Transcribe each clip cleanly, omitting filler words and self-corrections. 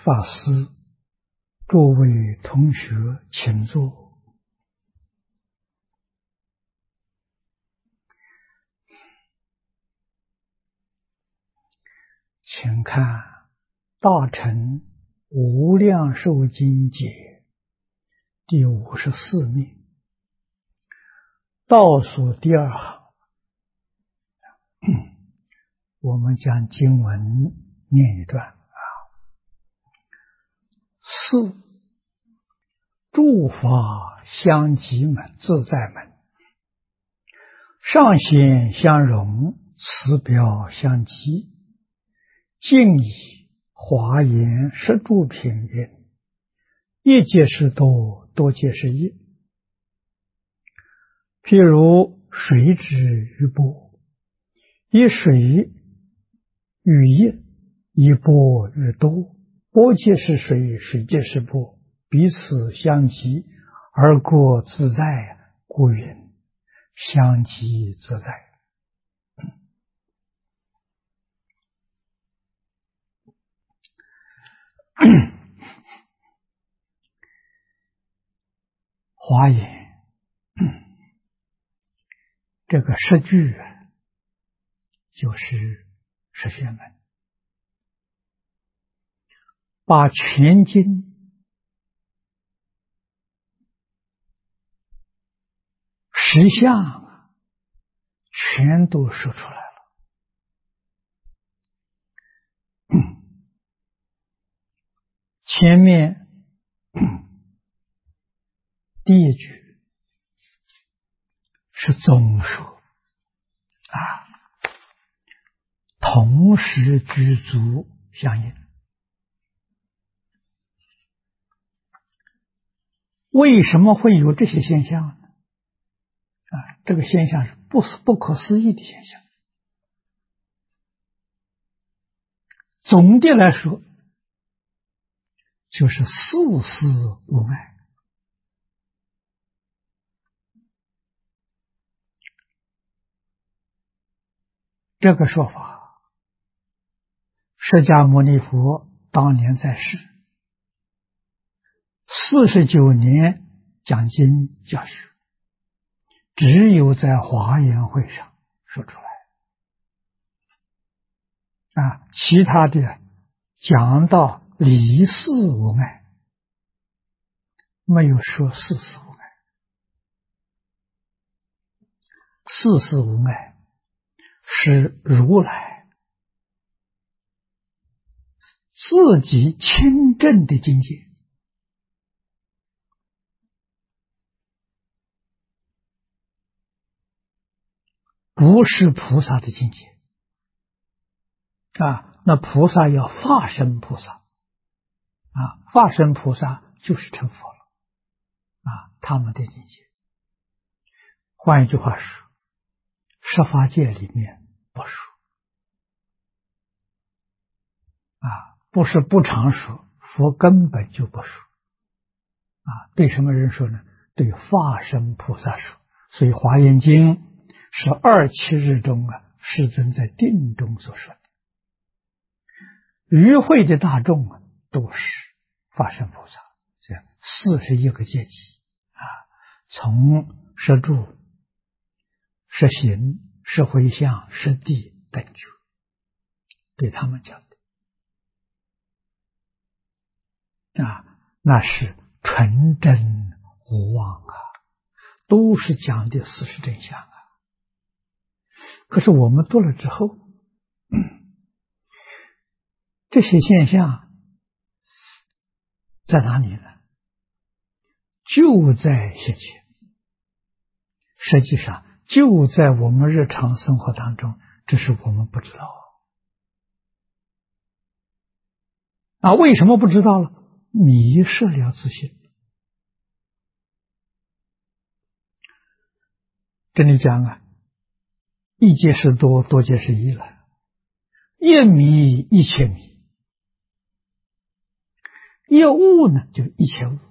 法师，诸位同学，请坐。请看《大乘无量寿经解》第54面，倒数第二行。我们将经文念一段四诸法相即门自在门，上显相融，此表相即。敬以华严十住品云：一皆是多，多皆是一。譬如水之于波，以水与一，以波与多，波皆是水，水皆是波，彼此相即，而故自在，故云相即自在。华严这个十句就是十玄门，把全经实相全都说出来了。前面第一句是总说同时具足相应。为什么会有这些现象呢？这个现象是不可思议的现象。总的来说，就是四事无碍。这个说法，释迦牟尼佛当年在世49年讲经教学，只有在华严会上说出来。其他的讲到理事无碍，没有说事事无碍。事事无碍是如来自己亲证的境界，不是菩萨的境界。那菩萨要化身菩萨，化身菩萨就是成佛了，他们的境界。换一句话说，十法界里面不说，不是不常说，佛根本就不说。对什么人说呢？对化身菩萨说。所以《华严经》是27日中世尊在定中所说的。与会的大众都是化身菩萨，这样41个阶级从十住、十行、十回向、十地等觉，对他们讲的那是纯真无妄都是讲的事实真相可是我们读了之后，这些现象在哪里呢？就在现前，实际上就在我们日常生活当中，只是我们不知道。为什么不知道了？迷失了自信。这里讲一皆是多，多皆是一了。一迷一切迷，一物呢就一切物。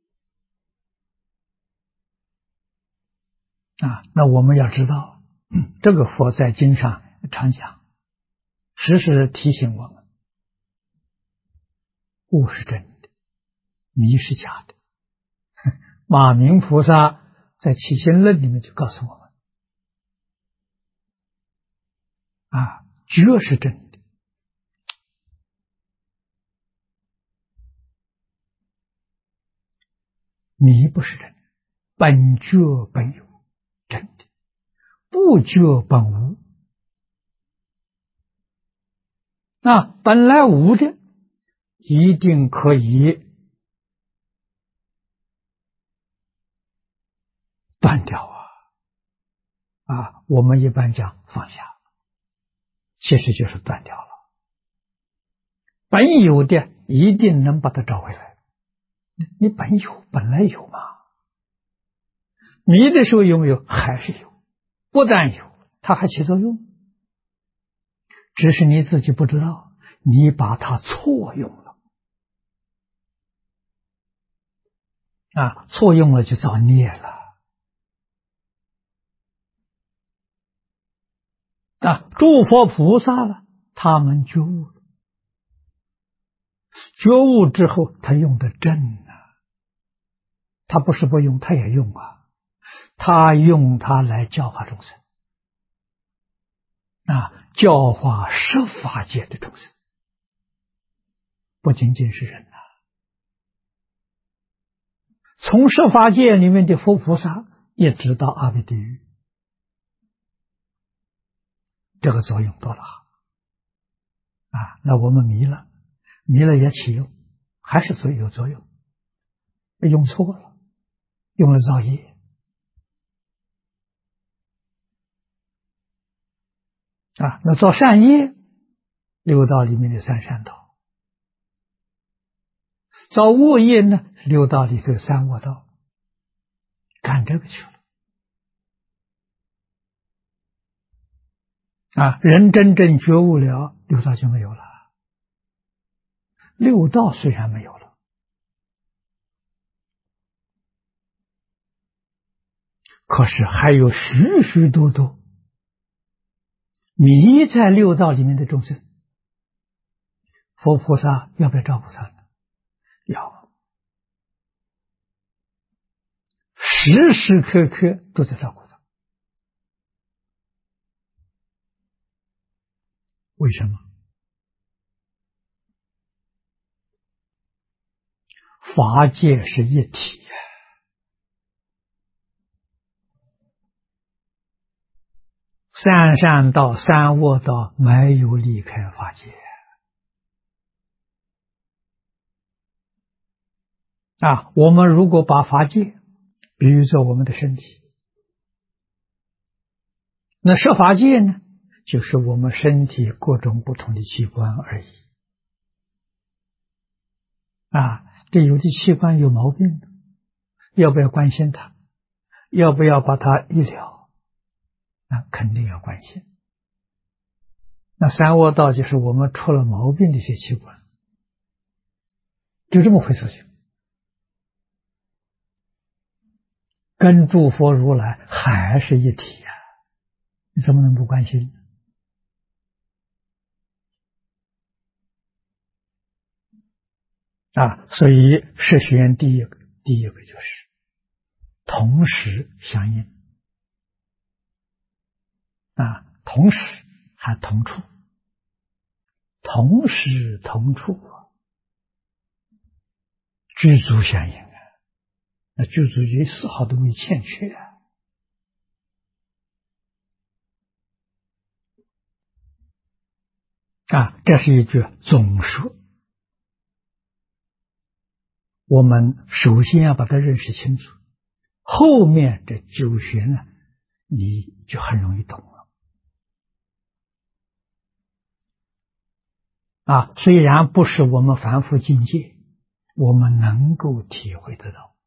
那我们要知道，这个佛在经上常讲，时时提醒我们， 物是真的，迷是假的。马明菩萨在起心论里面就告诉我们，觉是真的，迷不是真的。本觉本有，真的；不觉本无。那本来无的，一定可以断掉我们一般讲放下，其实就是断掉了。本有的一定能把它找回来。你本有，本来有嘛。迷的时候有没有？还是有，不但有，它还起作用，只是你自己不知道，你把它错用了错用了就造孽了诸佛菩萨了，他们觉悟了，觉悟之后他用的正他不是不用，他也用他用它来教化众生教化十法界的众生，不仅仅是人从十法界里面的佛菩萨也知道阿鼻地狱，这个作用多大那我们迷了也起用，还是有作用，用错了，用了造业那造善业，六道里面的三善道；造恶业呢，六道里头三恶道，干这个去了人真正觉悟了，六道就没有了。六道虽然没有了，可是还有许许多多迷在六道里面的众生，佛菩萨要不要照顾他呢？要，时时刻刻都在照顾他。为什么？法界是一体三善道三恶道没有离开法界我们如果把法界比喻作我们的身体，那设法界呢，就是我们身体各种不同的器官而已这有的器官有毛病，要不要关心它？要不要把它医疗？那肯定要关心。那三恶道就是我们出了毛病的一些器官，就这么回事情。跟诸佛如来还是一体你怎么能不关心所以是学院第一个就是同时相应同时还同处，同时同处具足相应那具足也丝毫都没欠缺这是一句总说。我们首先要把它认识清楚，后面这九学呢，你就很容易懂了虽然不是我们凡夫境界，我们能够体会得到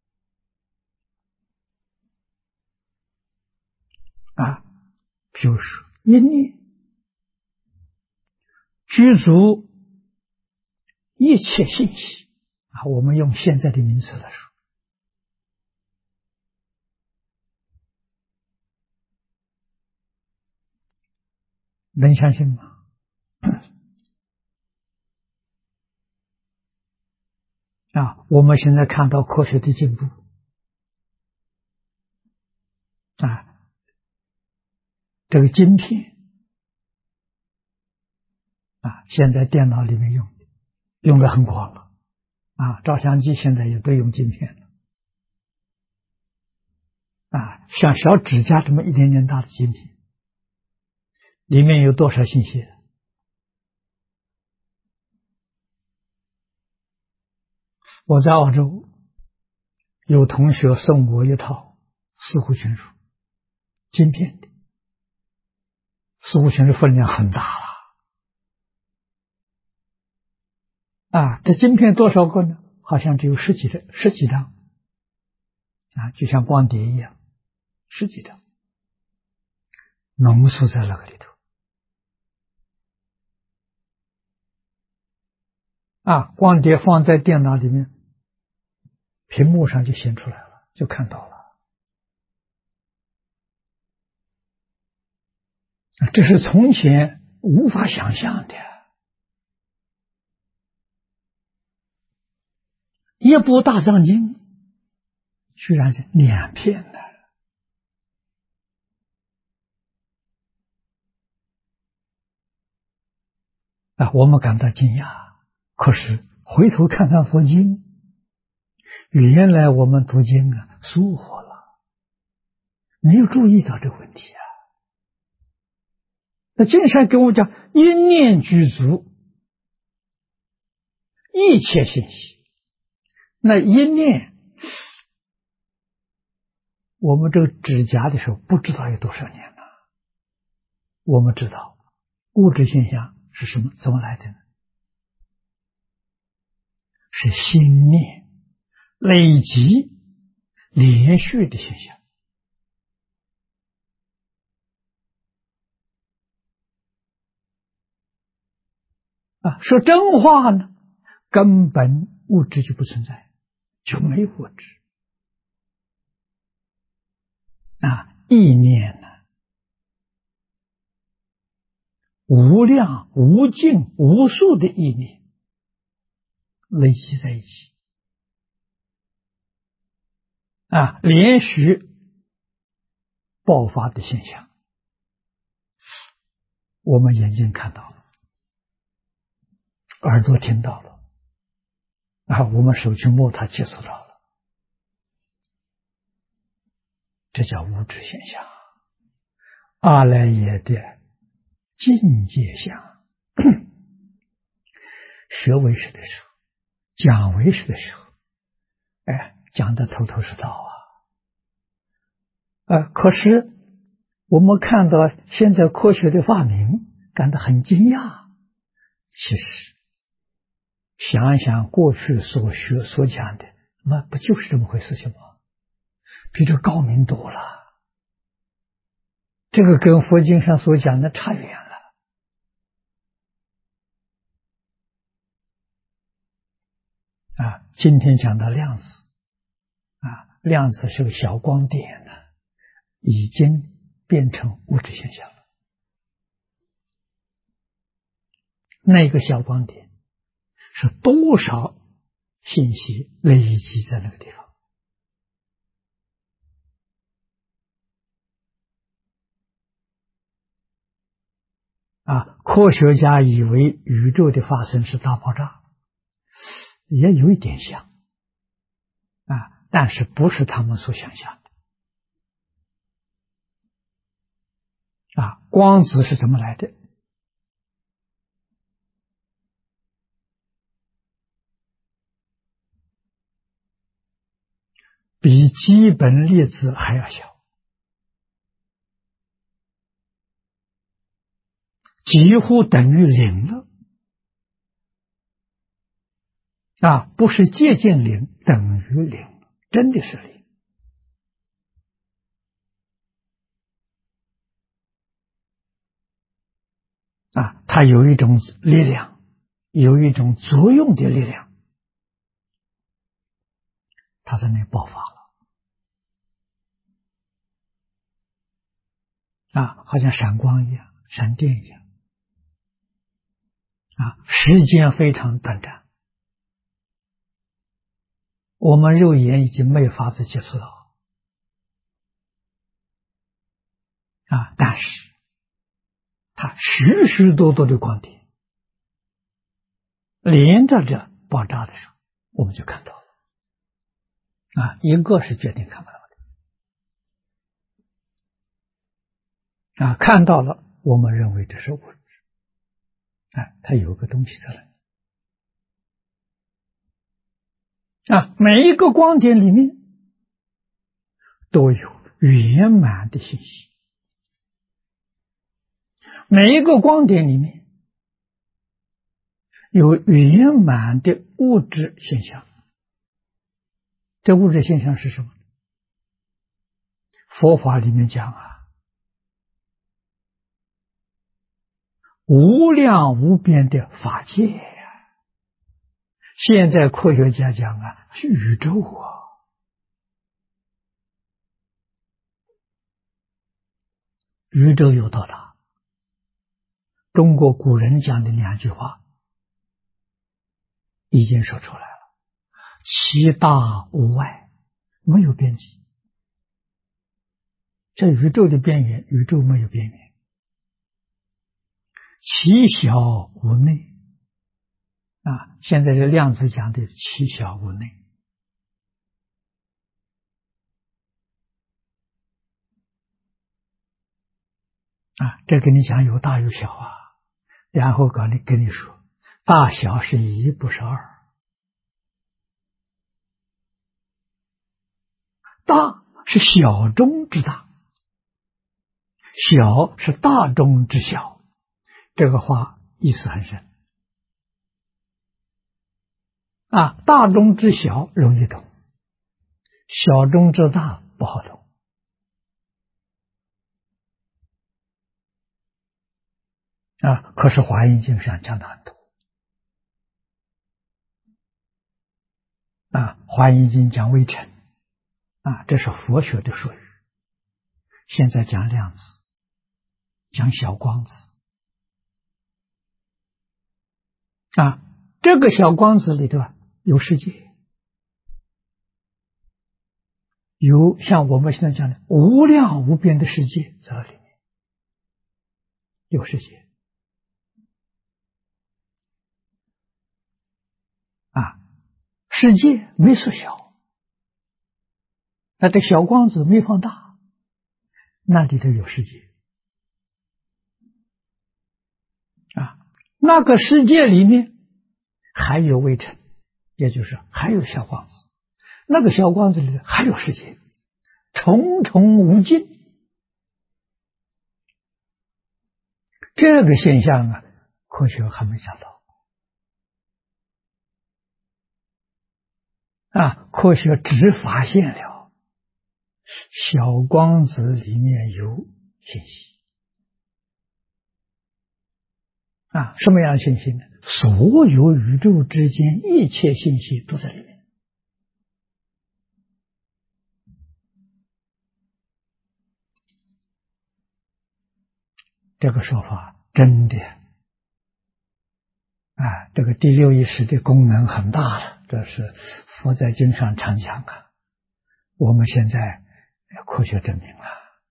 比如说一念具足一切信息我们用现在的名词来说，能相信吗？ 我们现在看到科学的进步这个晶片现在电脑里面用的很广了照相机现在也都用晶片了像小指甲这么一点点大的晶片，里面有多少信息？我在澳洲有同学送我一套四库全书，晶片的四库全书分量很大了这晶片多少个呢？好像只有十几张就像光碟一样，十几张浓缩在那个里头光碟放在电脑里面，屏幕上就显出来了，就看到了。这是从前无法想象的。一部大藏经居然是2片的我们感到惊讶。可是回头看看佛经，原来我们读经疏忽了，没有注意到这个问题那经上跟我讲，一念具足一切信息。那一念，我们这个指甲的时候不知道有多少年了。我们知道物质现象是什么？怎么来的呢？是心念累积连续的现象说真话呢，根本物质就不存在，就没有物质意念呢，无量无尽无数的意念累积在一起连续爆发的现象，我们眼睛看到了，耳朵听到了我们手去摸它接触到了，这叫物质现象。阿赖耶的境界相学唯识的时候，讲唯识的时候讲得头头是道可是我们看到现在科学的发明感到很惊讶。其实想一想过去所学所讲的，那不就是这么回事情吗？比这高明多了，这个跟佛经上所讲的差远了今天讲到量子量子是个小光点已经变成物质现象了。那个小光点是多少信息累积在那个地方科学家以为宇宙的发生是大爆炸，也有一点像但是不是他们所想象的光子是怎么来的？比基本粒子还要小，几乎等于零了不是接近零，等于零，真的是零它有一种力量，有一种作用的力量，它在那爆发了好像闪光一样，闪电一样时间非常短暂我们肉眼已经没法子接触到但是它许许多多的光点连着这爆炸的时候，我们就看到了一个是决定看不到的看到了，我们认为这是物质它有个东西在那里每一个光点里面都有圆满的信息，每一个光点里面有圆满的物质现象。这物质现象是什么？佛法里面讲无量无边的法界现在科学家讲是宇宙宇宙有多大？中国古人讲的2句话已经说出来了，其大无外，没有边际。这宇宙的边缘，宇宙没有边缘。其小无内现在这量子讲的其小无内这跟你讲有大有小然后跟你说大小是1不是2，大是小中之大，小是大中之小。这个话意思很深大中之小容易懂，小中之大不好懂可是华严经上讲的很多华严经讲微尘这是佛学的术语。现在讲量子，讲小光子这个小光子里头有世界，有像我们现在讲的无量无边的世界在里面，有世界世界没缩小，这小光子没放大，那里头有世界那个世界里面还有微尘，也就是还有小光子，那个小光子里还有世界，重重无尽。这个现象科学还没想到科学只发现了小光子里面有信息什么样的信息呢？所有宇宙之间一切信息都在里面。这个说法真的这个第六意识的功能很大了，这是佛在经上常讲我们现在科学证明了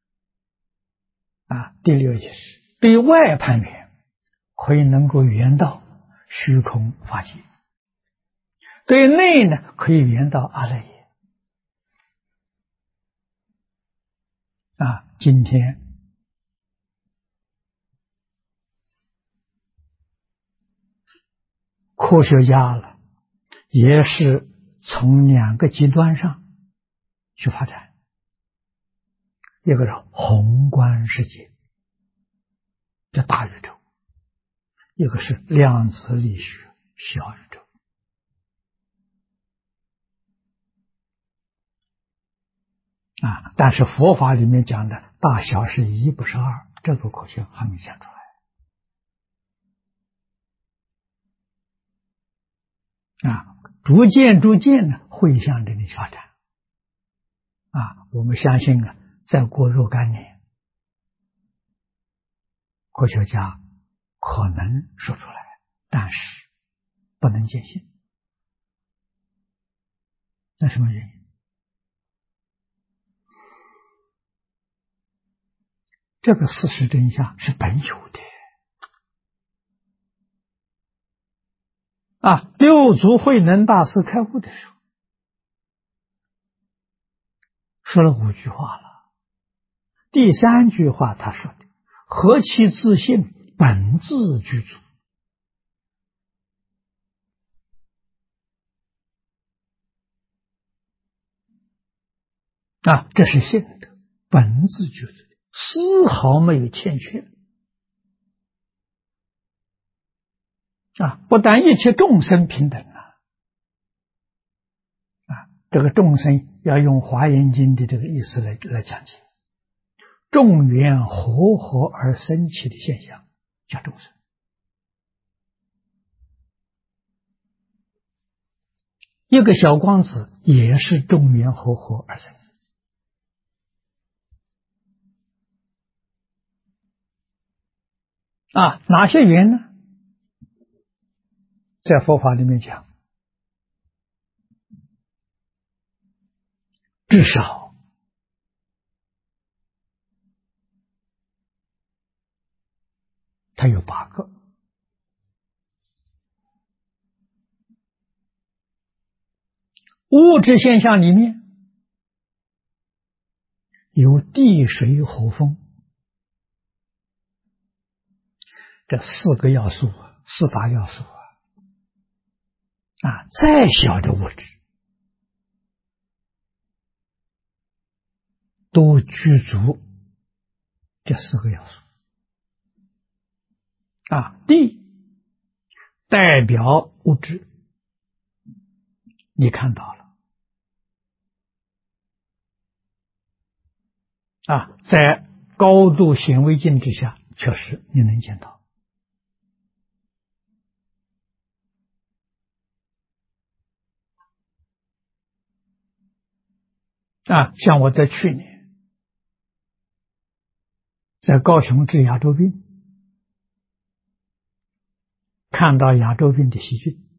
第六意识对外攀缘可以能够圆到虚空法界，对内呢可以圆到阿赖耶今天科学家也是从2个极端上去发展，一个是宏观世界叫大宇宙，一个是量子力学小宇宙但是佛法里面讲的大小是1不是2，这个科学还没想出来逐渐呢会向这里发展我们相信再过若干年科学家可能说出来，但是不能坚信那什么原因？这个事实真相是本有的啊！六祖慧能大师开悟的时候，说了5句话了。第3句话他说的：“何其自信，本自具足。”啊，这是信德，本自具足，丝毫没有欠缺。啊，不但一切众生平等这个众生要用《华严经》的这个意思来讲解，众缘和合而生起的现象叫众生。一个小光子也是众缘和合而生。哪些缘呢？在佛法里面讲，至少它有8个。物质现象里面有地水火风这4个要素，4大要素再小的物质都具足这4个要素。地代表物质，你看到了在高度显微镜之下，确实你能见到。像我在去年在高雄治亚洲病，看到亚洲病的细菌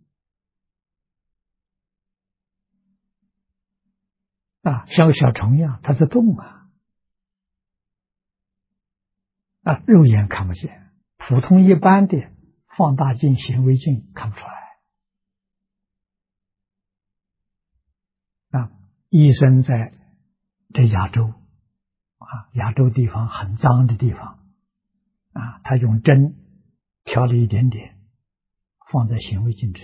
像个小虫一样，它在动肉眼看不见，普通一般的放大镜、显微镜看不出来医生在亚洲亚洲地方很脏的地方他用针挑了一点点放在显微镜之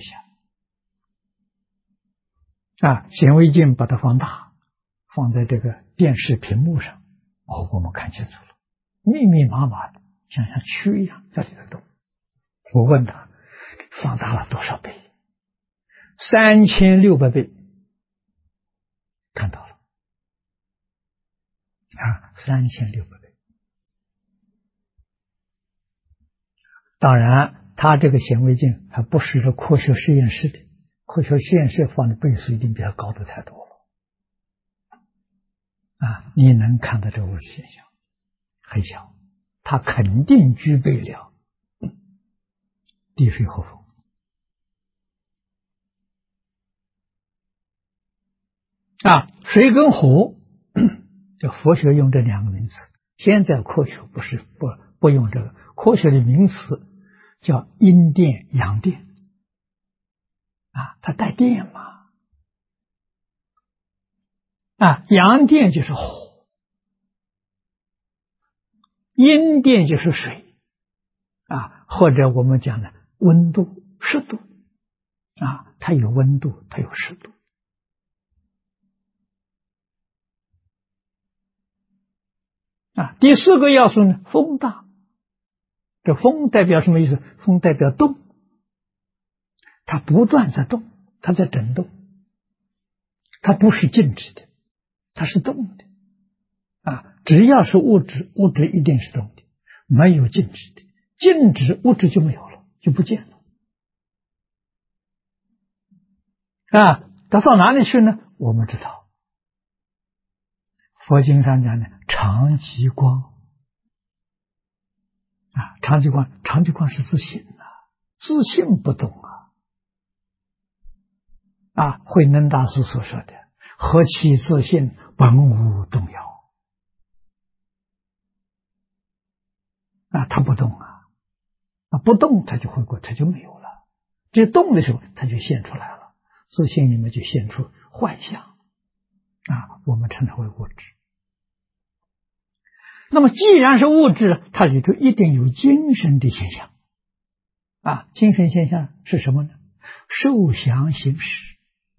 下显微镜把它放大，放在这个电视屏幕上我们看清楚了，密密麻麻的像蛆一样在里头动。我问他放大了多少倍？3600倍，看到了3600倍。当然他这个显微镜还不是科学实验室的，科学实验室放的倍数一定比它高的太多了你能看到这个物质现象很小，它肯定具备了地水火风水跟火这佛学用这2个名词，现在科学不用这个，科学的名词叫阴电阳电它带电嘛阳电就是火，阴电就是水或者我们讲的温度湿度它有温度，它有湿度第4个要素呢，风大。这风代表什么意思？风代表动，它不断在动，它在震动，它不是静止的，它是动的只要是物质，物质一定是动的，没有静止的，静止物质就没有了，就不见了它到哪里去呢？我们知道佛经上讲的常寂光常寂光是自性自性不动慧能大师所说的何其自信，本无动摇。它不动不动它就回归，它就没有了。这动的时候，它就现出来了，自信里面就现出幻象我们称它为物质。那么既然是物质，它里头一定有精神的现象精神现象是什么呢？受想行识，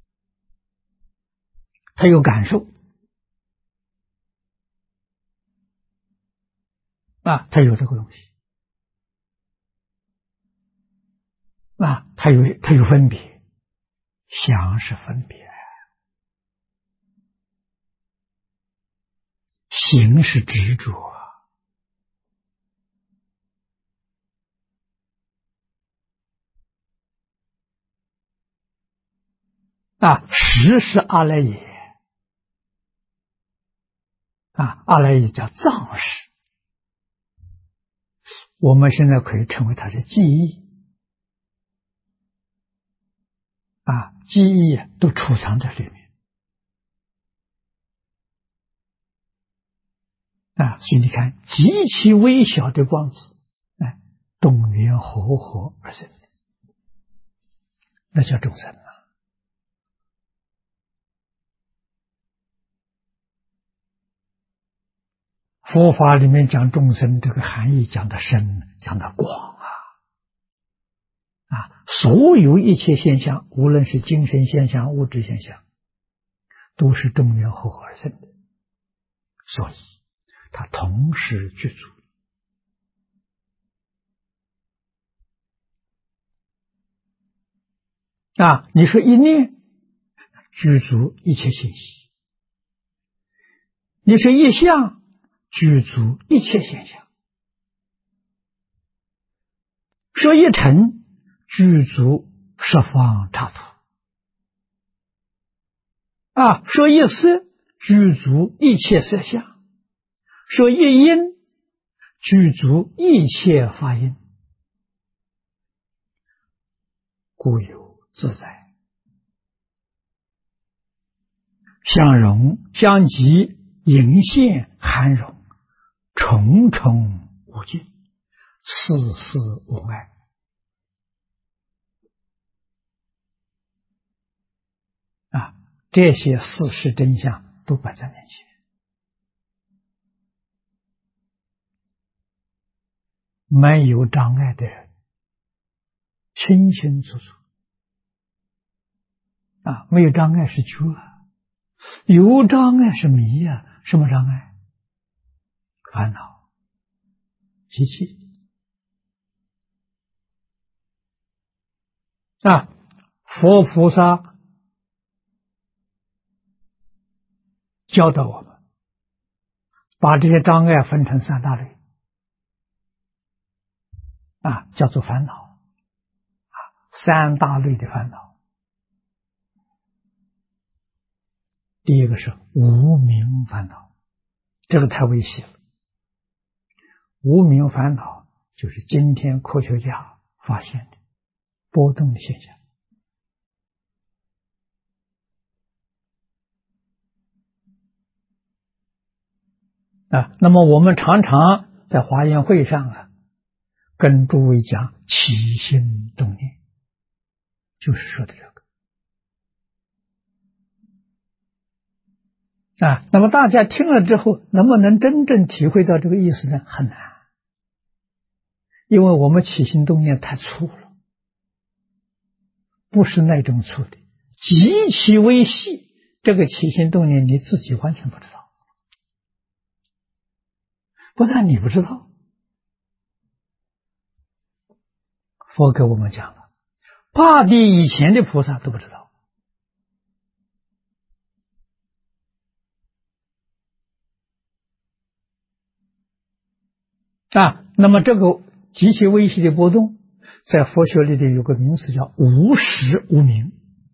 它有感受它有这个东西它有分别，想是分别，行是执着识是阿赖耶阿赖耶叫藏识，我们现在可以称为它是记忆记忆都储藏在里面所以你看极其微小的光子动缘和合而生，那叫众生佛法里面讲众生这个含义讲得深，讲得广所有一切现象，无论是精神现象、物质现象，都是众缘和合而生的，所以它同时具足你说一念具足一切信息，你说一相具足一切现象，说一尘具足十方刹土说一色具足一切色相，说一音具足一切法音，故有自在相融相即隐现含容，重重无尽，事事无碍这些事实真相都摆在面前，没有障碍的人清清楚楚没有障碍是觉有障碍是迷什么障碍？烦恼习气佛菩萨教导我们把这些障碍分成三大类叫做烦恼三大类的烦恼。第一个是无明烦恼，这个太危险了。无明烦恼就是今天科学家发现的波动的现象那么我们常常在华严会上跟诸位讲起心动念，就是说的这个那么大家听了之后能不能真正体会到这个意思呢？很难，因为我们起心动念太粗了，不是那种粗的，极其微细，这个起心动念你自己完全不知道，不但你不知道，佛给我们讲了，八地以前的菩萨都不知道那么这个极其微细的波动在佛学里有个名词叫无实无明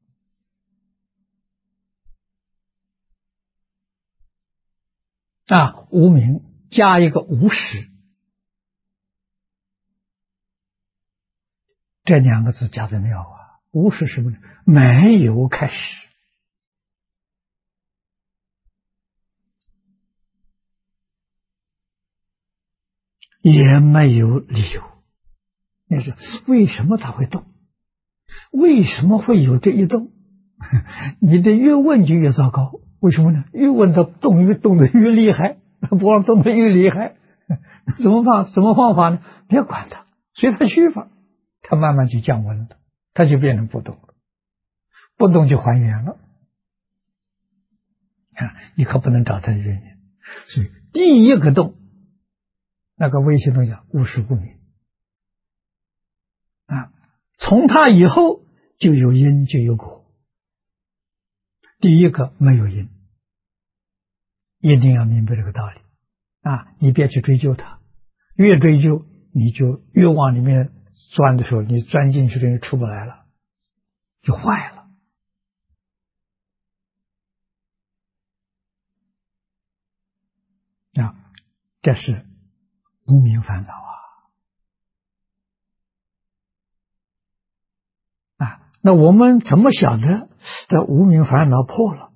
无明加一个无实，这两个字加的妙无实是什么呢？没有开始也没有理由。那是为什么它会动？为什么会有这一动？你这越问就越糟糕。为什么呢？越问它动得越厉害，波动得越厉害，怎么方法呢？别管它，随它去吧，它慢慢就降温了，它就变成不动了，不动就还原了。你可不能找它的原因。所以第一个动，那个微信动讲无始无明从它以后就有因就有果。第一个没有因，一定要明白这个道理你别去追究它，越追究你就越往里面钻的时候，你钻进去了就出不来了，就坏了这是无明烦恼那我们怎么晓得这无明烦恼破了？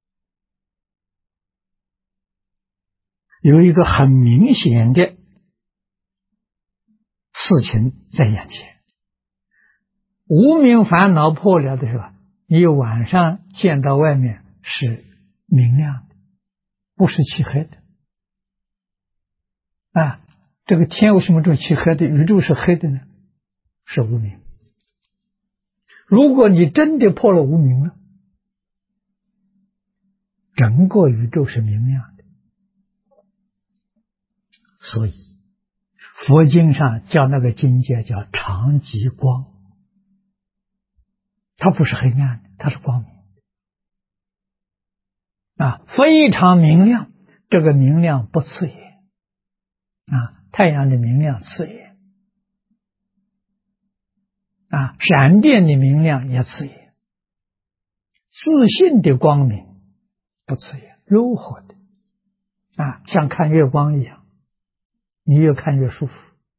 有一个很明显的事情在眼前。无明烦恼破了的时候，你晚上见到外面是明亮的，不是漆黑的这个天为什么这么漆黑的？宇宙是黑的呢？是无明。如果你真的破了无明了，整个宇宙是明亮的。所以佛经上叫那个境界叫常寂光，它不是黑暗的，它是光明非常明亮。这个明亮不刺眼太阳的明亮刺眼闪电的明亮也刺眼，自信的光明不刺眼，柔和的像看月光一样，你越看越舒服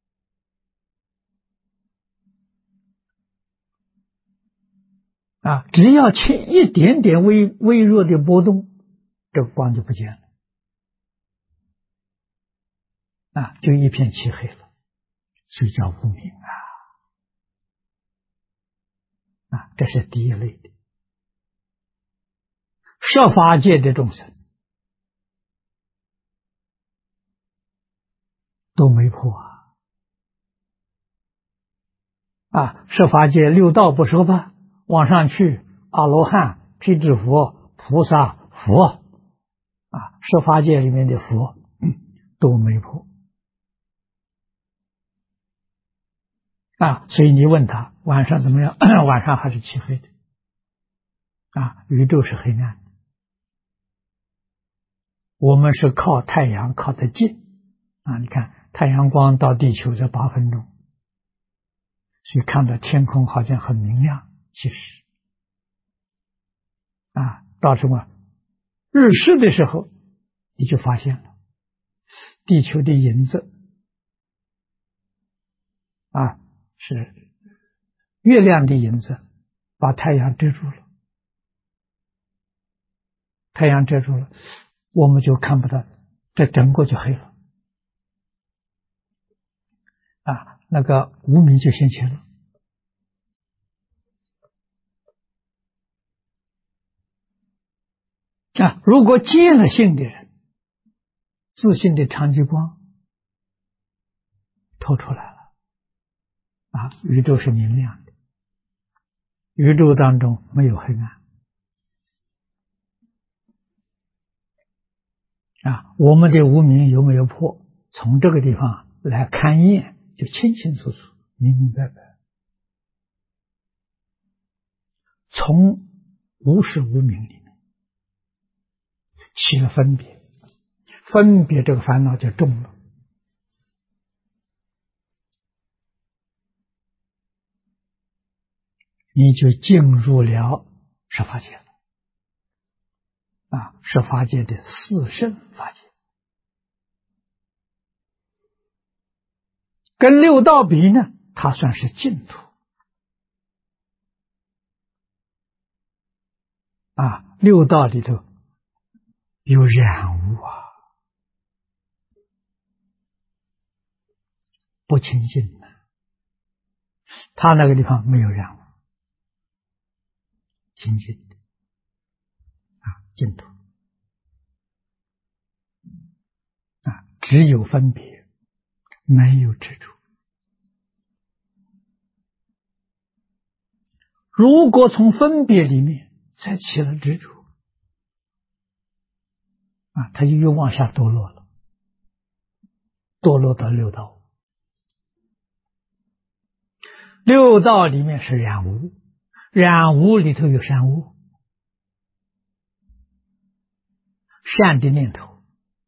只要一点点微弱的波动，这个光就不见了就一片漆黑了，所以叫无明这是第一类的。设法界的众生都没破设法界六道不说吧，往上去阿罗汉、辟支佛、菩萨、佛设法界里面的佛都没破所以你问他晚上怎么样晚上还是漆黑的宇宙是黑暗的。我们是靠太阳靠得近你看太阳光到地球在8分钟，所以看到天空好像很明亮，其实到什么日食的时候，你就发现了地球的影子是月亮的影子把太阳遮住了，太阳遮住了，我们就看不到，这整个就黑了那个无明就现前了如果见了性的人，自信的常寂光透出来了宇宙是明亮的，宇宙当中没有黑暗我们的无明有没有破？从这个地方来勘验，就清清楚楚、明明白白。从无始无明里面起了分别，分别这个烦恼就重了。你就进入了十法界了十法界的四圣法界，跟六道比呢，它算是净土六道里头有染污不清净的，他那个地方没有染污，清净的净土只有分别，没有执着。如果从分别里面再起了执着他就又往下堕落了，堕落到六道。六道里面是染污，染污里头有善恶，善的念头，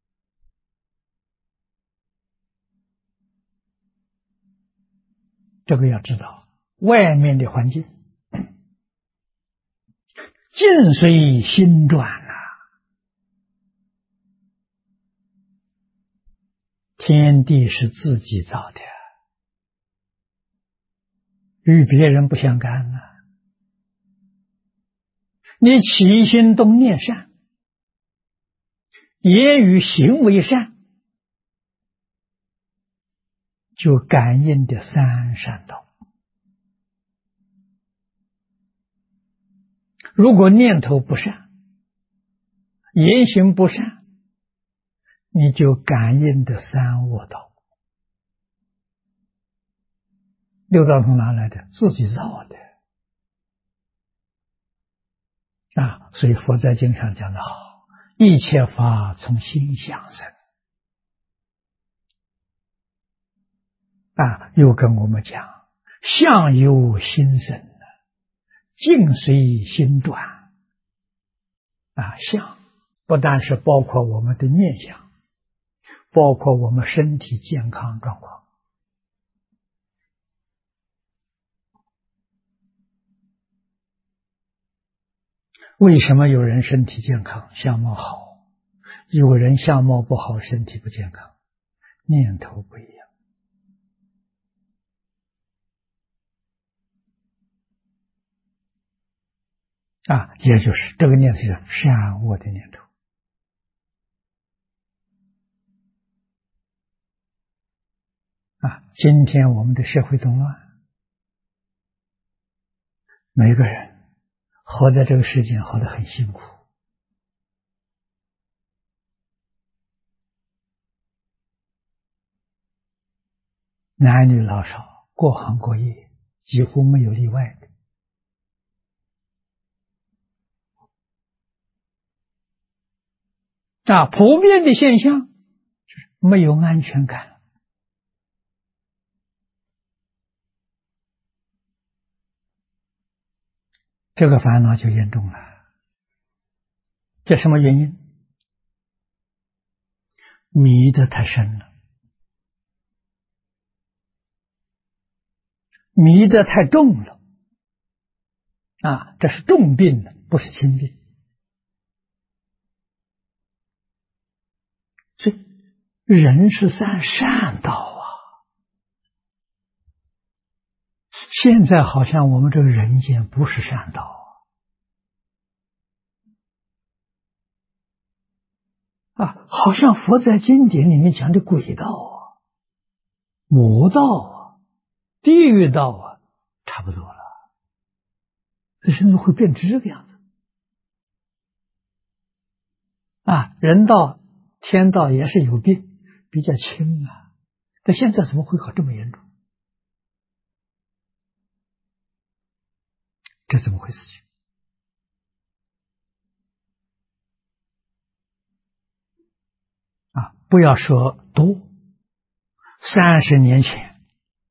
这个要知道。外面的环境境随心转天地是自己造的，与别人不相干你起心动念善，言语行为善，就感应的三善道。如果念头不善，言行不善，你就感应的三恶道。六道从哪来的？自己造的所以佛在经上讲得好，一切法从心想生又跟我们讲相由心生，境随心转相不但是包括我们的念想，包括我们身体健康状况。为什么有人身体健康相貌好，有人相貌不好身体不健康？念头不一样也就是这个念头是善恶的念头今天我们的社会动乱，每个人活在这个世界活得很辛苦男女老少各行各业几乎没有例外的普遍的现象就是没有安全感。这个烦恼就严重了。这什么原因？迷得太深了，迷得太重了这是重病了，不是轻病。所以人是善道现在好像我们这个人间不是善道好像佛在经典里面讲的鬼道魔道地狱道差不多了，这甚至会变成这个样子人道天道也是有病，比较轻但现在怎么会搞这么严重？这怎么回事情不要说多，30年前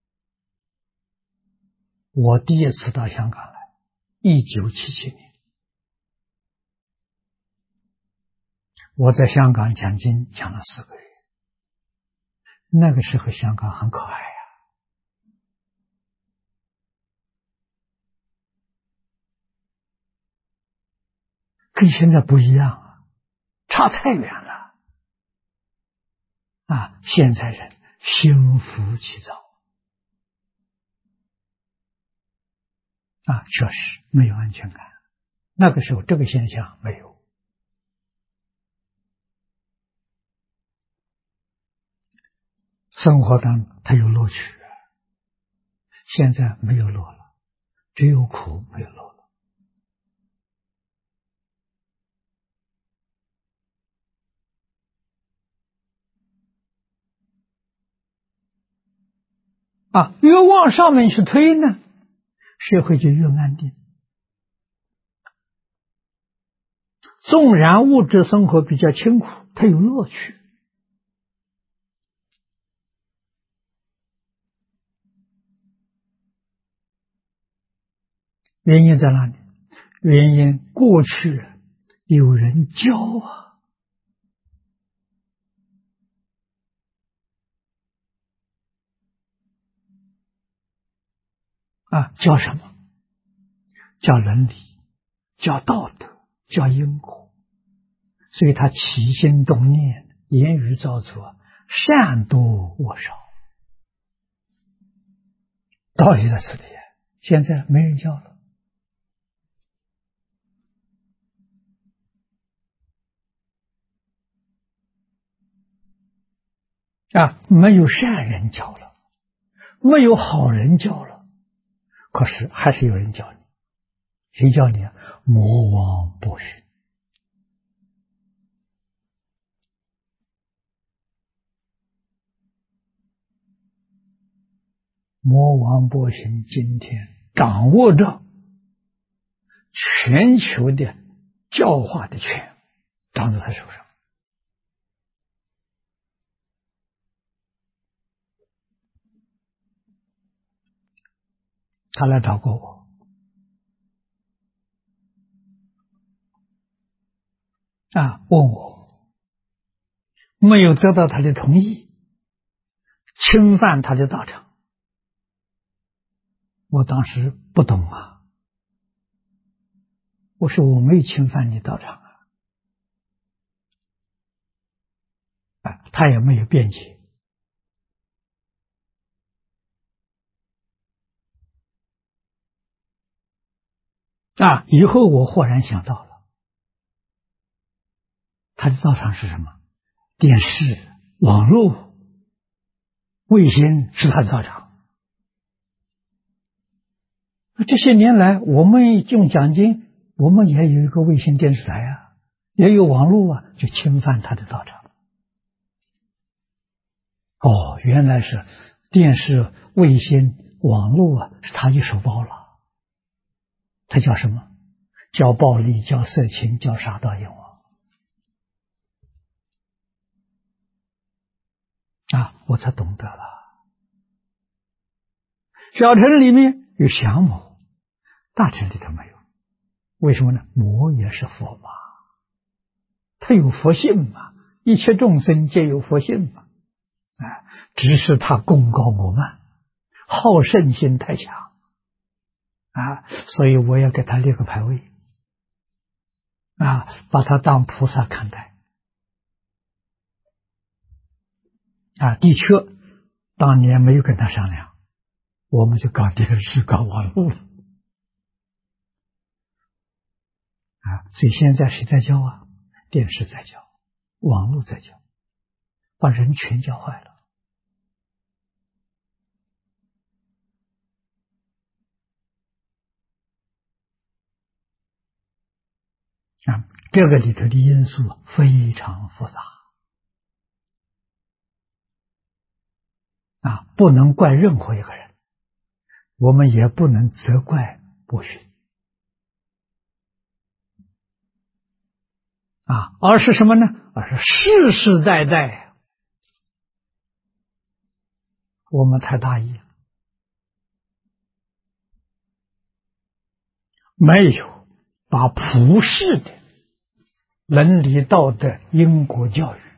我第一次到香港来，1977年，我在香港讲经讲了4个月，那个时候香港很可爱跟现在不一样差太远了现在人心浮气躁确实没有安全感，那个时候这个现象没有。 生活当中它有乐趣，现在没有乐了，只有苦没有乐了。越往上面去推呢，社会就越安定。纵然物质生活比较清苦，它有乐趣。原因在哪里？原因过去有人教教什么？教伦理，教道德，教因果。所以他起心动念，言语造作，善多恶少，道理在此地。现在没人教了。没有善人教了，没有好人教了，可是还是有人教你。谁教你？魔王不训。魔王波旬今天掌握着全球的教化的权，掌在他手上。他来找过我，问我没有得到他的同意，侵犯他的道场。我当时不懂我说我没有侵犯你道场他也没有辩解。以后我豁然想到了，他的道场是什么？电视、网络、卫星是他的道场。这些年来，我们用奖金，我们也有一个卫星电视台也有网络就侵犯他的道场。原来是电视、卫星、网络是他一手包了。他叫什么？叫暴力，叫色情，叫杀盗淫妄。我才懂得了。小乘里面有降魔，大乘里头没有。为什么呢？魔也是佛嘛，他有佛性嘛，一切众生皆有佛性嘛。只是他功高我慢，好胜心太强所以我要给他立个牌位把他当菩萨看待的确当年没有跟他商量，我们就搞电视搞网络了所以现在谁在教电视在教，网络在教，把人全教坏了这个里头的因素非常复杂不能怪任何一个人，我们也不能责怪不训而是什么呢？而是世世代代我们太大意了，没有把普世的伦理道德因果教育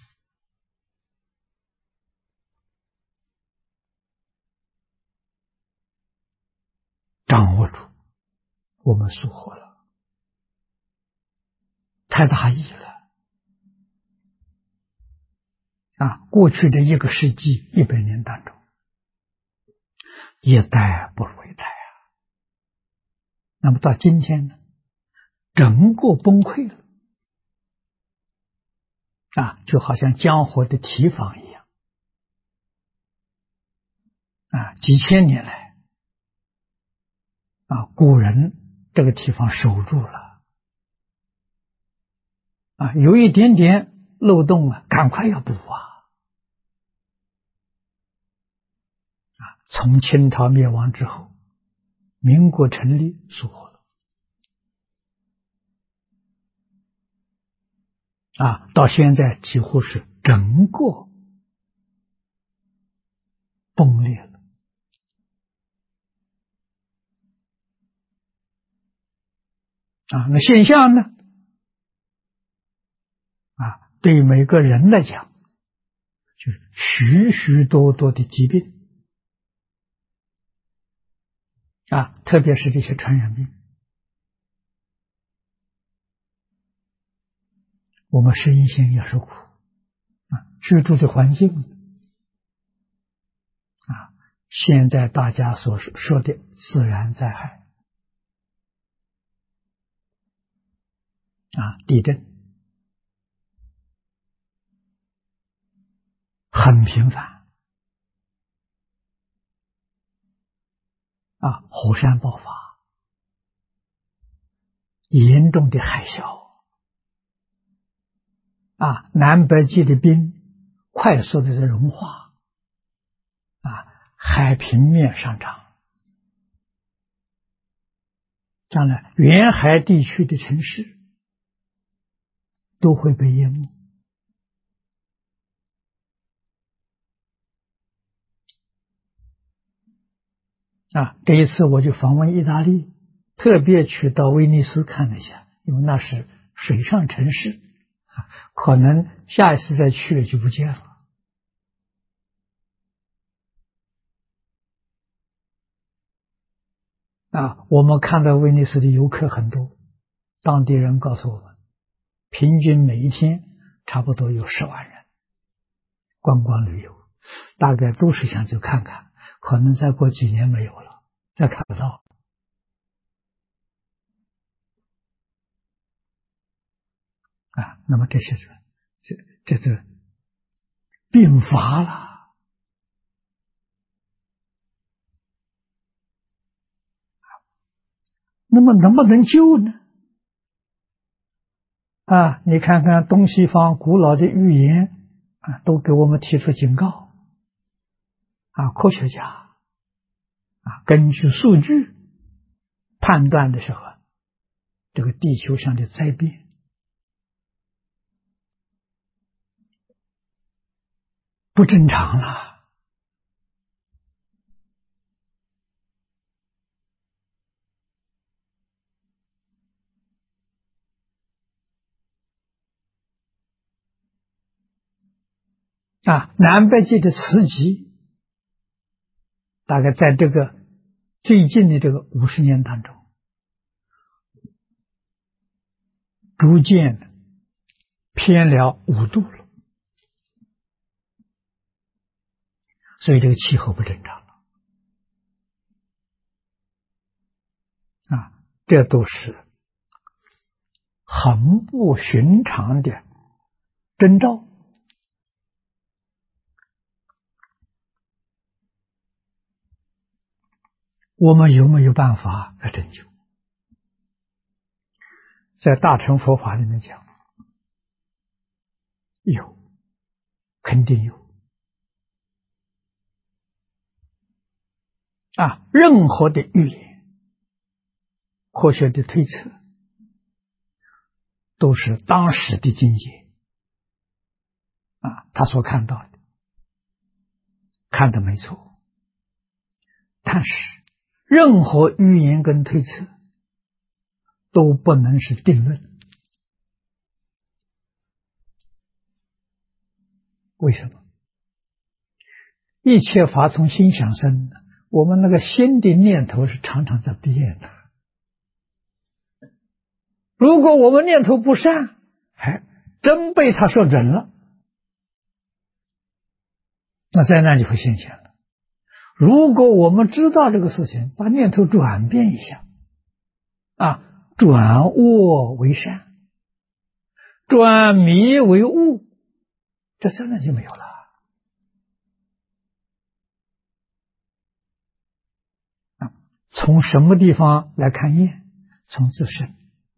掌握住，我们疏忽了，太大意了过去的1个世纪100年当中，一代不如一代那么到今天呢，整个崩溃了就好像江河的堤防一样几千年来古人这个地方守住了有一点点漏洞赶快要补从清朝灭亡之后，民国成立疏忽了到现在几乎是整个崩裂了那现象呢对每个人来讲，就是许许多多的疾病特别是这些传染病，我们身心也受苦居住的环境现在大家所说的自然灾害地震很频繁火山爆发，严重的海啸南北极的冰快速的在融化海平面上涨，将来沿海地区的城市都会被淹没这一次我就访问意大利，特别去到威尼斯看了一下，因为那是水上城市可能下一次再去了就不见了我们看到威尼斯的游客很多，当地人告诉我们，平均每一天差不多有10万人观光旅游，大概都是想去看看，可能再过几年没有了，再看不到那么这些病发了那么能不能救呢你看看东西方古老的预言都给我们提出警告科学家根据数据判断的时候，这个地球上的灾变不正常了南北极的磁极大概在这个最近的这个50年当中逐渐偏了5度了，所以这个气候不正常了这都是很不寻常的征兆我们有没有办法来拯救？在大乘佛法里面讲，有，肯定有任何的预言、科学的推测，都是当时的境界他所看到的，看得没错，但是任何预言跟推测都不能是定论。为什么？一切法从心想生的，我们那个心的念头是常常在变的。如果我们念头不善，真被他说准了，那灾难就会现前了。如果我们知道这个事情，把念头转变一下转恶为善，转迷为悟，这灾难就没有了从什么地方来看业？从自身。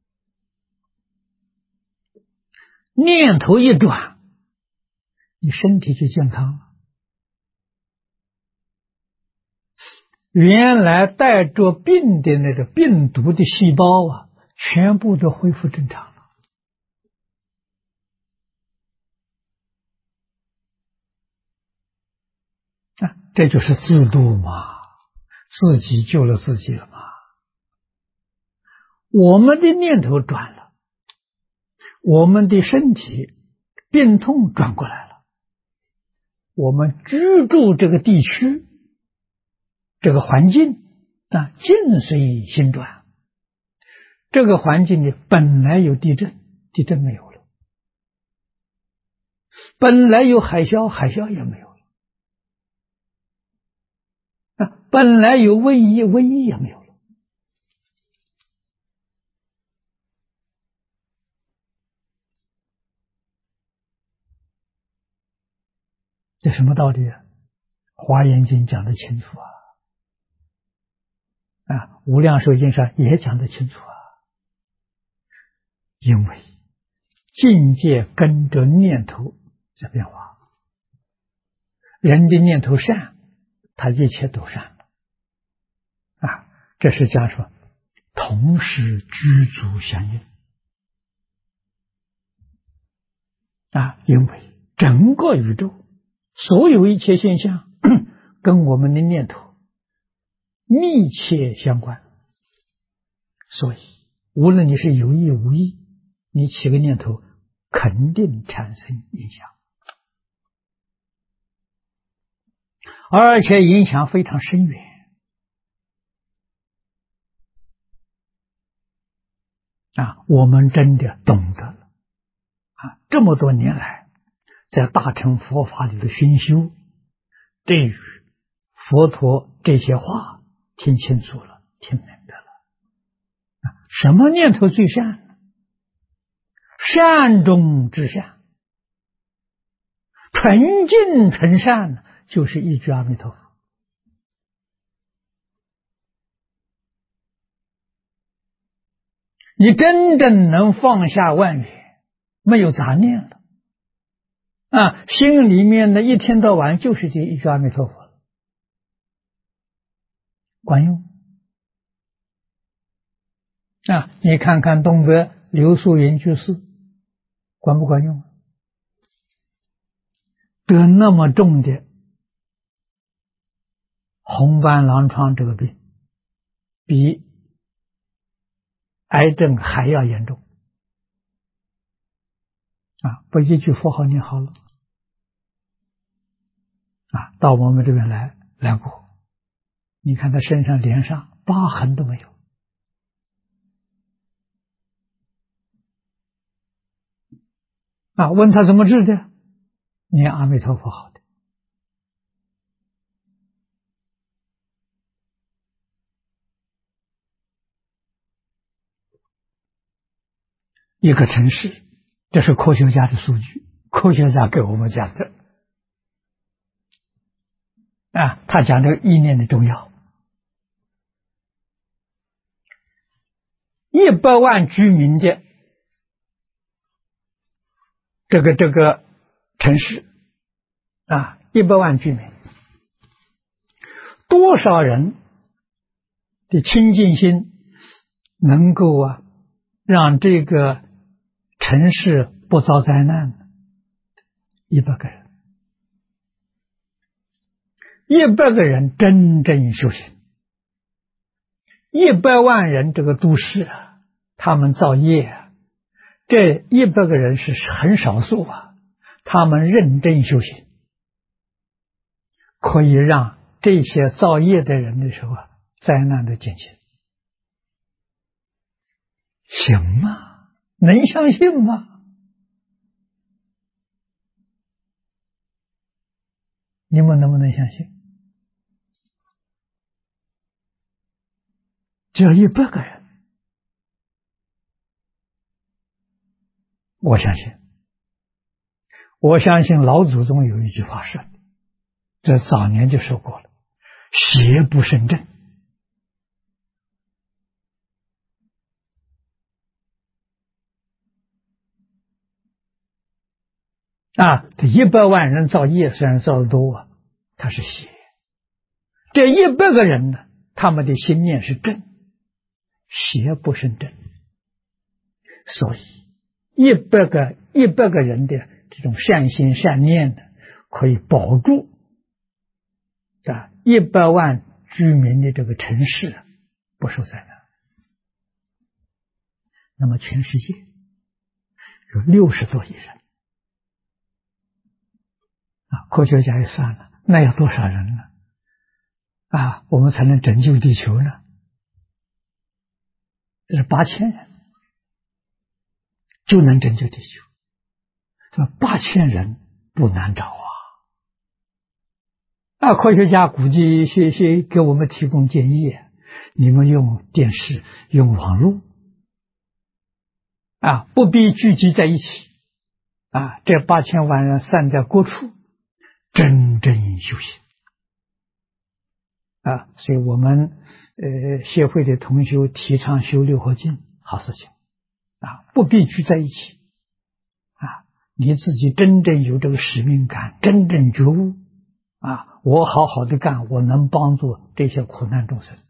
念头一转，你身体就健康了。原来带着病的那个病毒的细胞啊，全部都恢复正常了。这就是自度嘛，自己救了自己了嘛。我们的念头转了，我们的身体病痛转过来了，我们居住这个地区这个环境境随心转。这个环境里本来有地震，地震没有了；本来有海啸，海啸也没有了；本来有瘟疫，瘟疫也没有了。这什么道理啊？华严经讲得清楚无量寿经上也讲得清楚因为境界跟着念头在变化，人的念头善，他一切都善这是讲说同时具足相应因为整个宇宙所有一切现象跟我们的念头密切相关，所以无论你是有意无意，你起个念头肯定产生影响，而且影响非常深远我们真的懂得了这么多年来在大乘佛法里的熏修，对于佛陀这些话听清楚了，听明白了什么念头最善呢？善中之善，纯净纯善就是一句阿弥陀佛。你真正能放下万缘，没有杂念了心里面的一天到晚就是这一句阿弥陀佛了，管用你看看东北刘素云居士管不管用？得那么重的红斑狼疮这个病，比癌症还要严重不一句佛号念好了到我们这边来过，你看他身上连上疤痕都没有问他怎么治的？念阿弥陀佛好的。一个城市，这是科学家的数据，科学家给我们讲的他讲这个意念的重要。100万居民的这个城市100万居民，多少人的清净心能够让这个城市不遭灾难呢？100个人，100个人真正修行，100万人这个都市他们造业这100个人是很少数他们认真修行，可以让这些造业的人的时候灾难的减轻。行吗？能相信吗？你们能不能相信？只要100个人，我相信。我相信老祖宗有一句话是，这早年就说过了，邪不胜正这100万人造业，虽然造的多啊，他是邪。这100个人呢，他们的心念是正，邪不生正，所以100个人的这种善心善念呢，可以保住100万居民的这个城市不受灾难。那么全世界有60多亿人科学家也算了，那要多少人呢？我们才能拯救地球呢？这是8000人就能拯救地球。这8000人不难找科学家估计些给我们提供建议，你们用电视用网络不必聚集在一起这8000万人散在各处，真正修行所以我们协会的同修提倡修六合敬，好事情不必聚在一起你自己真正有这个使命感，真正觉悟我好好的干，我能帮助这些苦难众生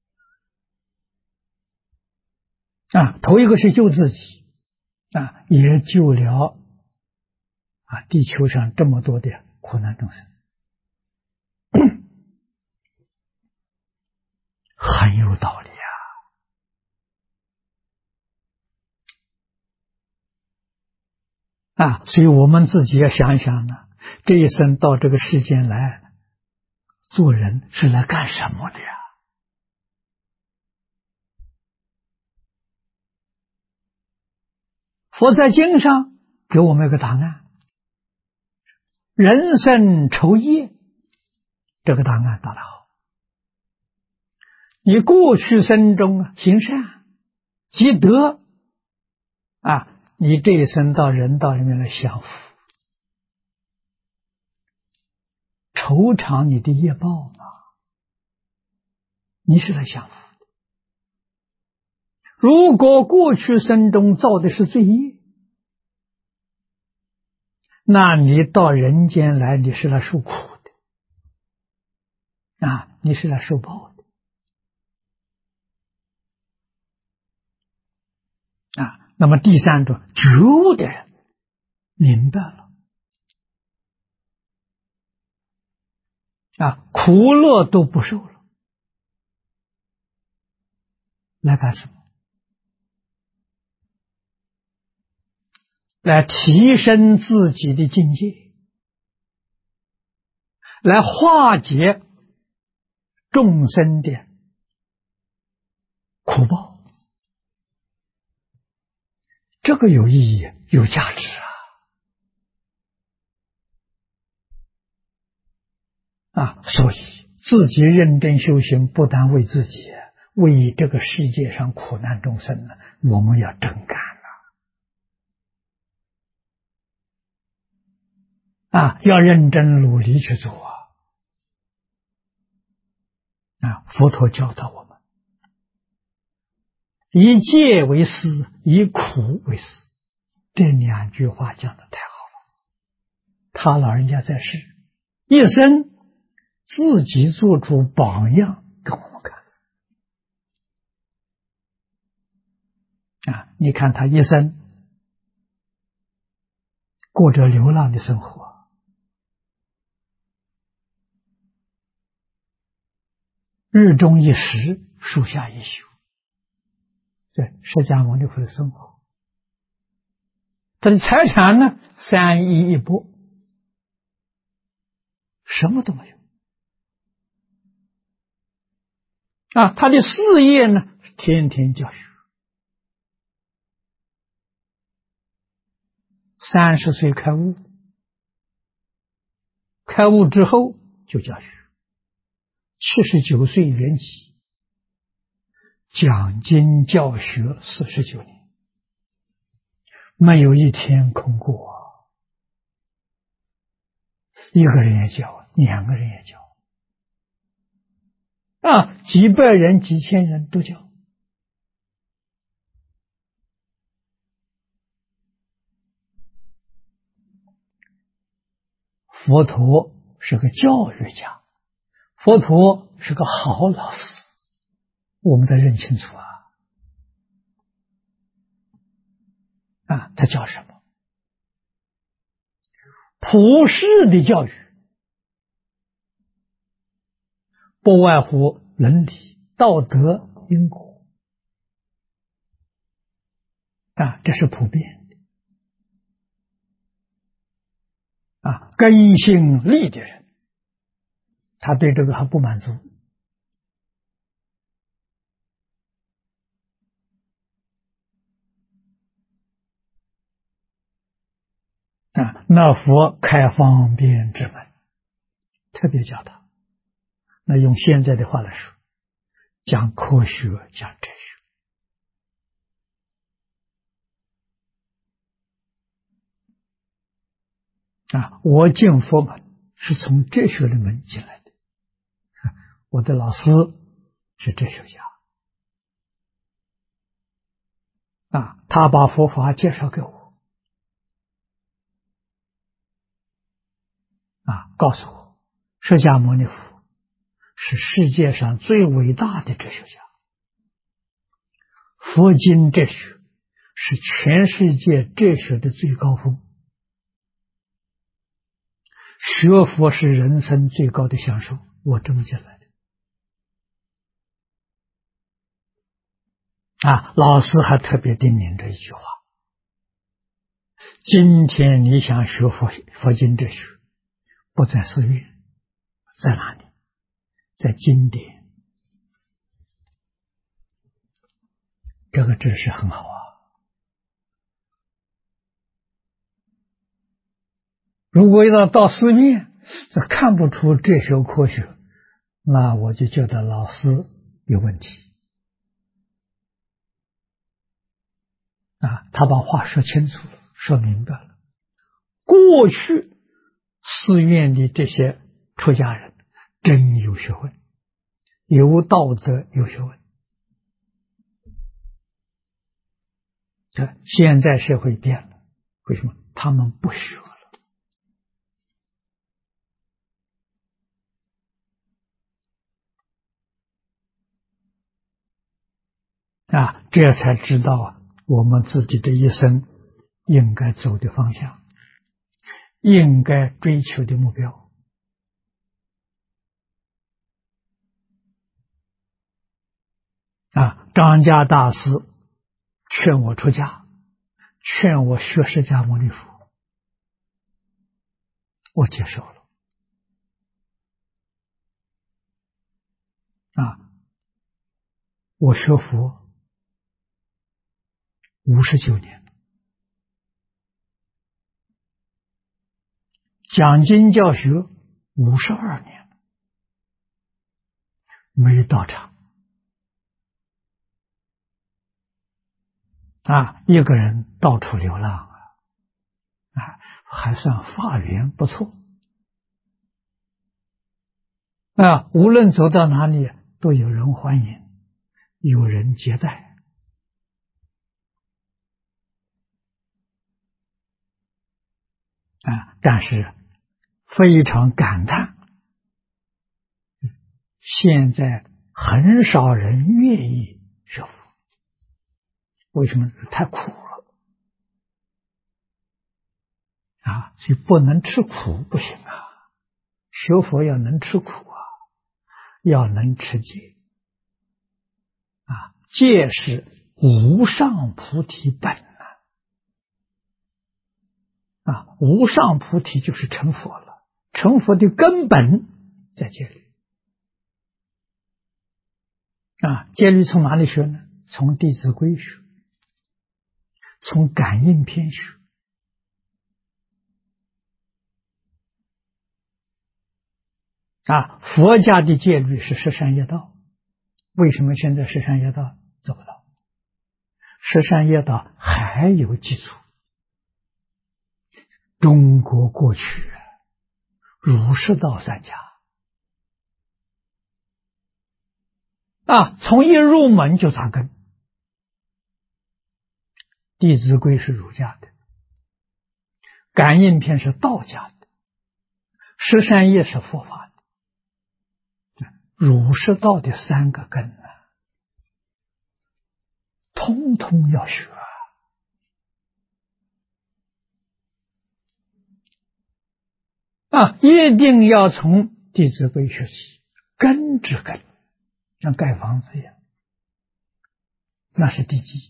头一个是救自己也救了地球上这么多的苦难众生很有道理所以我们自己要想一想呢，这一生到这个世间来做人是来干什么的呀？佛在经上给我们一个答案，人生酬业，这个答案答得好。你过去生中行善积德你这一生到人道里面来享福，酬偿你的业报嘛，你是来享福的。如果过去生中造的是罪业，那你到人间来，你是来受苦的你是来受报的那么第三种，觉悟的人明白了苦乐都不受了，来干什么？来提升自己的境界，来化解众生的苦报，这个有意义，有价值所以自己认真修行，不但为自己，为这个世界上苦难众生呢，我们要真干要认真努力去做佛陀教导我们，以戒为师，以苦为师，这2句话讲得太好了。他老人家在世一生自己做出榜样给我们看你看他一生过着流浪的生活，日中一食，树下一宿，这释迦牟尼佛的生活。他的财产呢，3衣1钵，什么都没有他的事业呢，天天教学，30岁开悟，开悟之后就教学，79岁圆寂，讲经教学49年，没有一天空过一个人也教，2个人也教几百人几千人都教佛陀是个教育家，佛陀是个好老师，我们得认清楚他叫什么？普世的教育，不外乎伦理、道德、因果这是普遍的根性利的人，他对这个还不满足那佛开方便之门，特别教他。那用现在的话来说，讲科学，讲哲学我进佛门是从哲学的门进来的，我的老师是哲学家他把佛法介绍给我告诉我释迦牟尼佛是世界上最伟大的哲学家，佛经哲学是全世界哲学的最高峰，学佛是人生最高的享受，我这么进来的老师还特别叮咛这一句话，今天你想学佛经哲学，不在寺院，在哪里？在经典。这个知识很好如果要到寺院这看不出哲学科学，那我就觉得老师有问题他把话说清楚了，说明白了。过去寺院的这些出家人真有学问，有道德，有学问。现在社会变了，为什么？他们不学了这才知道我们自己的一生应该走的方向，应该追求的目标张家大师劝我出家，劝我学释迦牟尼佛，我接受了我学佛59年，讲经教学52年，没道场一个人到处流浪还算法缘不错无论走到哪里都有人欢迎，有人接待但是非常感叹，现在很少人愿意学佛，为什么？太苦了所以不能吃苦不行学佛要能吃苦要能持戒戒是无上菩提本无上菩提就是成佛了，成佛的根本在戒律戒律从哪里学呢？从弟子规学，从感应篇学佛家的戒律是十善业道，为什么现在十善业道走不到？十善业道还有基础。中国过去儒释道三家从一入门就扎根。弟子规是儒家的，感应篇是道家的， 十善业是佛法的，儒释道的三个根啊，通通要学啊！一定要从《弟子规》学习，根之根，像盖房子一样，那是地基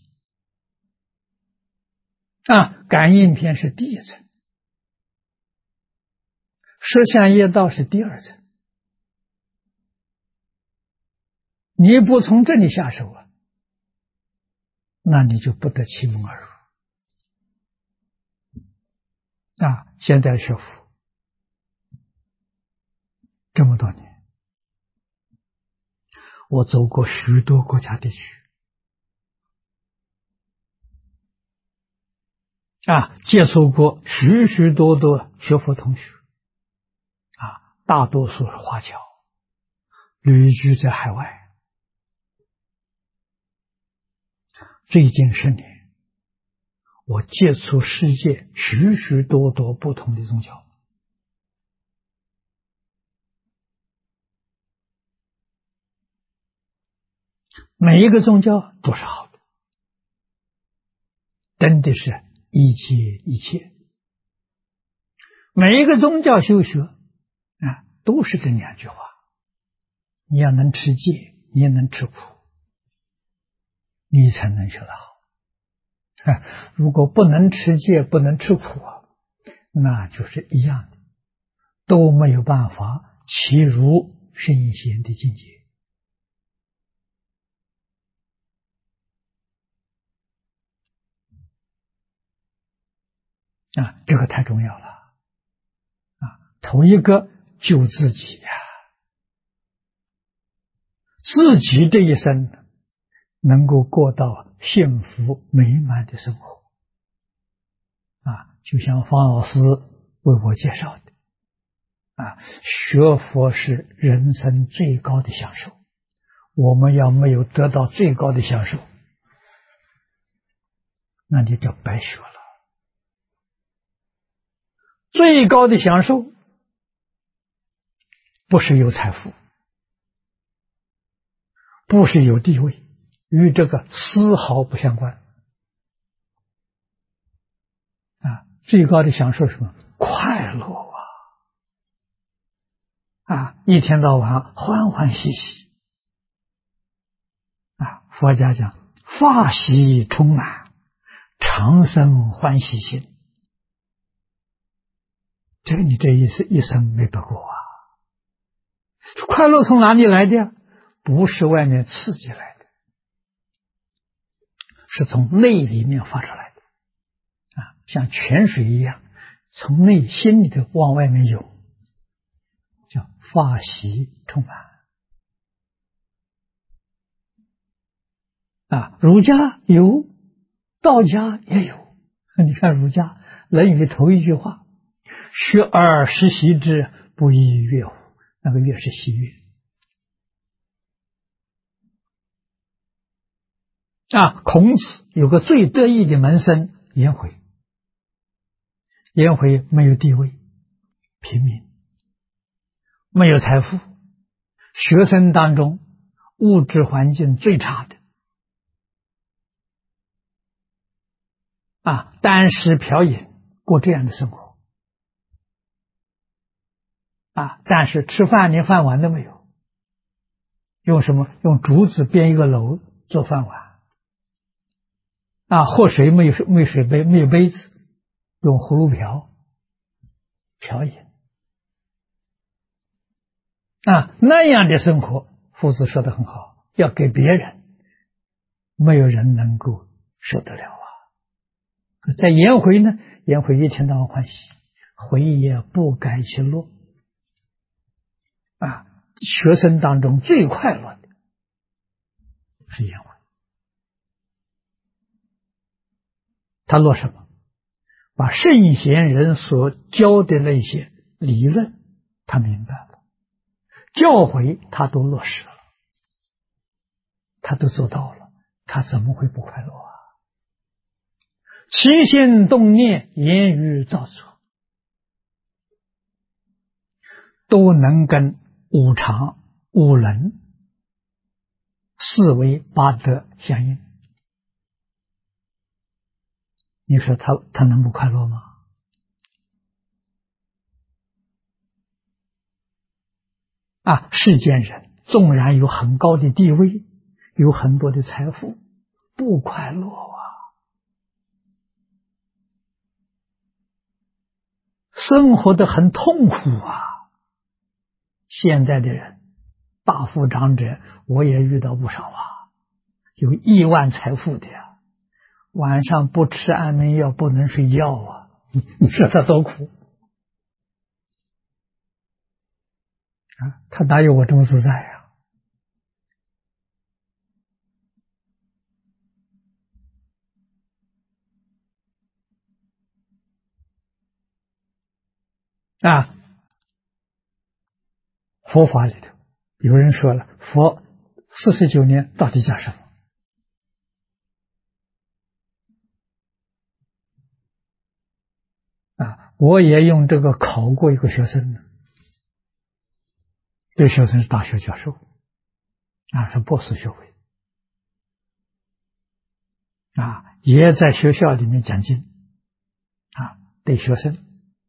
啊。感应篇是第一层，十善业道是第二层。你不从这里下手啊，那你就不得其门而入啊！现在学佛这么多年，我走过许多国家地区啊，接触过许许多多学佛同学啊，大多数是华侨，旅居在海外。最近10年，我接触世界许许多多不同的宗教，每一个宗教都是好的，真的是一切一切。每一个宗教修学啊，都是这2句话：你要能持戒，你也能吃苦，你才能学得好。如果不能持戒，不能吃苦啊，那就是一样的，都没有办法契入圣贤的境界啊！这个太重要了啊！头一个救自己呀，自己这一生能够过到幸福美满的生活啊！就像方老师为我介绍的啊，学佛是人生最高的享受。我们要没有得到最高的享受，那你就白学了。最高的享受不是有财富，不是有地位，与这个丝毫不相关啊！最高的享受是什么？快乐啊！一天到晚欢欢喜喜啊！佛家讲法喜充满，长生欢喜心。这个你这一生没得过啊！快乐从哪里来的？不是外面刺激来的，是从内里面发出来的啊，像泉水一样，从内心里头往外面涌，叫法喜充满啊。儒家有，道家也有。你看儒家《论语》头一句话：学而时习之，不亦说乎？那个乐是喜悦啊。孔子有个最得意的门生颜回，颜回没有地位，平民，没有财富，学生当中物质环境最差的啊，单食嫖饮，过这样的生活啊，但是吃饭连饭碗都没有，用什么？用竹子编一个篓做饭碗啊，喝水没有水杯，没有杯子，用葫芦瓢瓢饮啊，那样的生活，夫子说的很好，要给别人，没有人能够受得了啊。在颜回呢，颜回一天到晚欢喜，回也不改其乐啊。学生当中最快乐的是颜回，他乐什么？把圣贤人所教的那些理论他明白了，教诲他都落实了，他都做到了，他怎么会不快乐啊？起心动念，言语造作， 都能跟五常、五伦、四维八德相应。你说他能不快乐吗？世间人纵然有很高的地位，有很多的财富，不快乐啊，生活得很痛苦啊。现在的人，大富长者，我也遇到不少啊，有亿万财富的呀，晚上不吃安眠药不能睡觉啊，你说他多苦啊？他哪有我这么自在啊？佛法里头有人说了，佛49年到底讲什么？我也用这个考过一个学生呢，这学生是大学教授是博士学位也在学校里面讲经对学生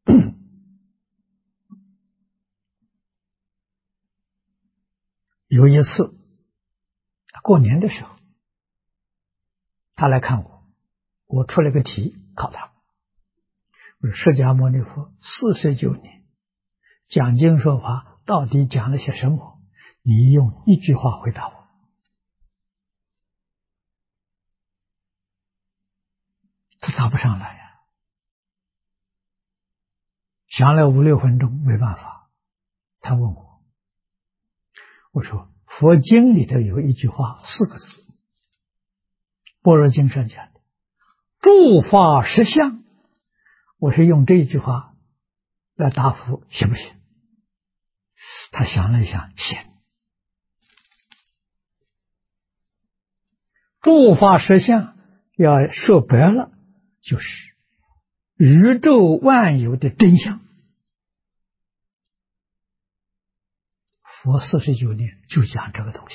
有一次过年的时候，他来看我出了个题考他，我说释迦牟尼佛49年讲经说法到底讲了些什么？你用一句话回答我。他答不上来呀，想了5、6分钟，没办法，他问我说佛经里头有一句话4个字，般若经上讲的诸法实相，我是用这一句话来答复行不行？他想了一想，行。诸法实相要说白了，就是宇宙万有的真相。佛49年就讲这个东西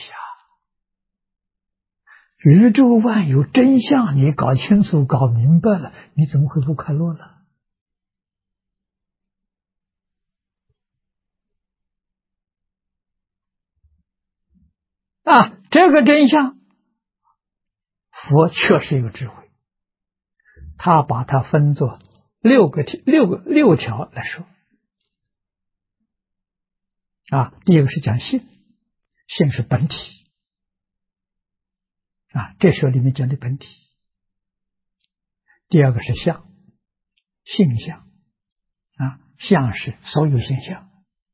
宇宙万有真相你搞清楚搞明白了，你怎么会不快乐了？这个真相佛确实有智慧，他把它分作六条来说第一个是讲性，性是本体这时候里面讲的本体。第二个是相，性相相是所有现象。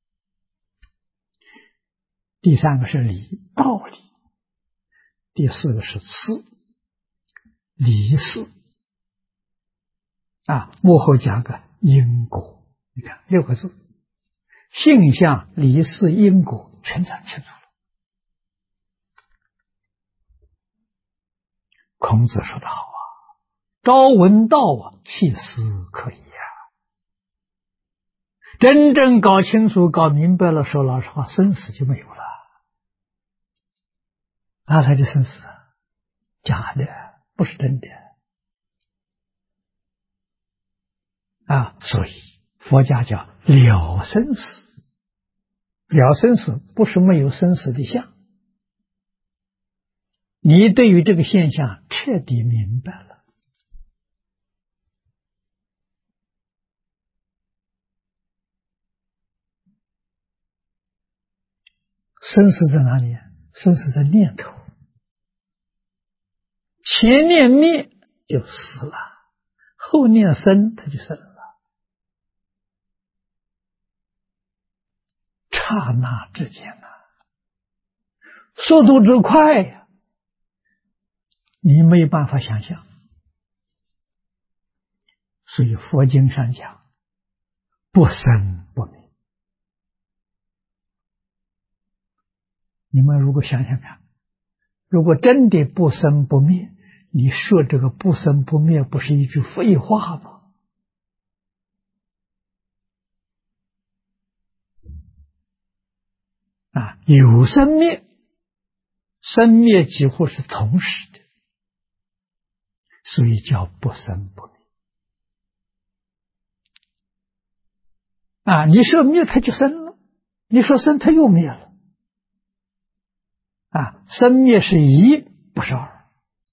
第三个是理，道理。第四个是事，理事幕后加个因果。你看6个字，性相理事因果全讲清楚了。孔子说得好朝闻道夕死可以真正搞清楚搞明白了，说老实话，生死就没有了。哪来的生死？假的，不是真的所以佛家叫了生死。了生死不是没有生死的相，你对于这个现象彻底明白了。生死在哪里？生死在念头，前念灭就死了，后念生它就生了，刹那之间速度之快呀，你没办法想象。所以佛经上讲不生不灭。你们如果想想看，如果真的不生不灭，你说这个不生不灭不是一句废话吗？ 有生灭，生灭几乎是同时的，所以叫不生不灭。你说灭它就生了，你说生它又灭了。生灭是一，不是二，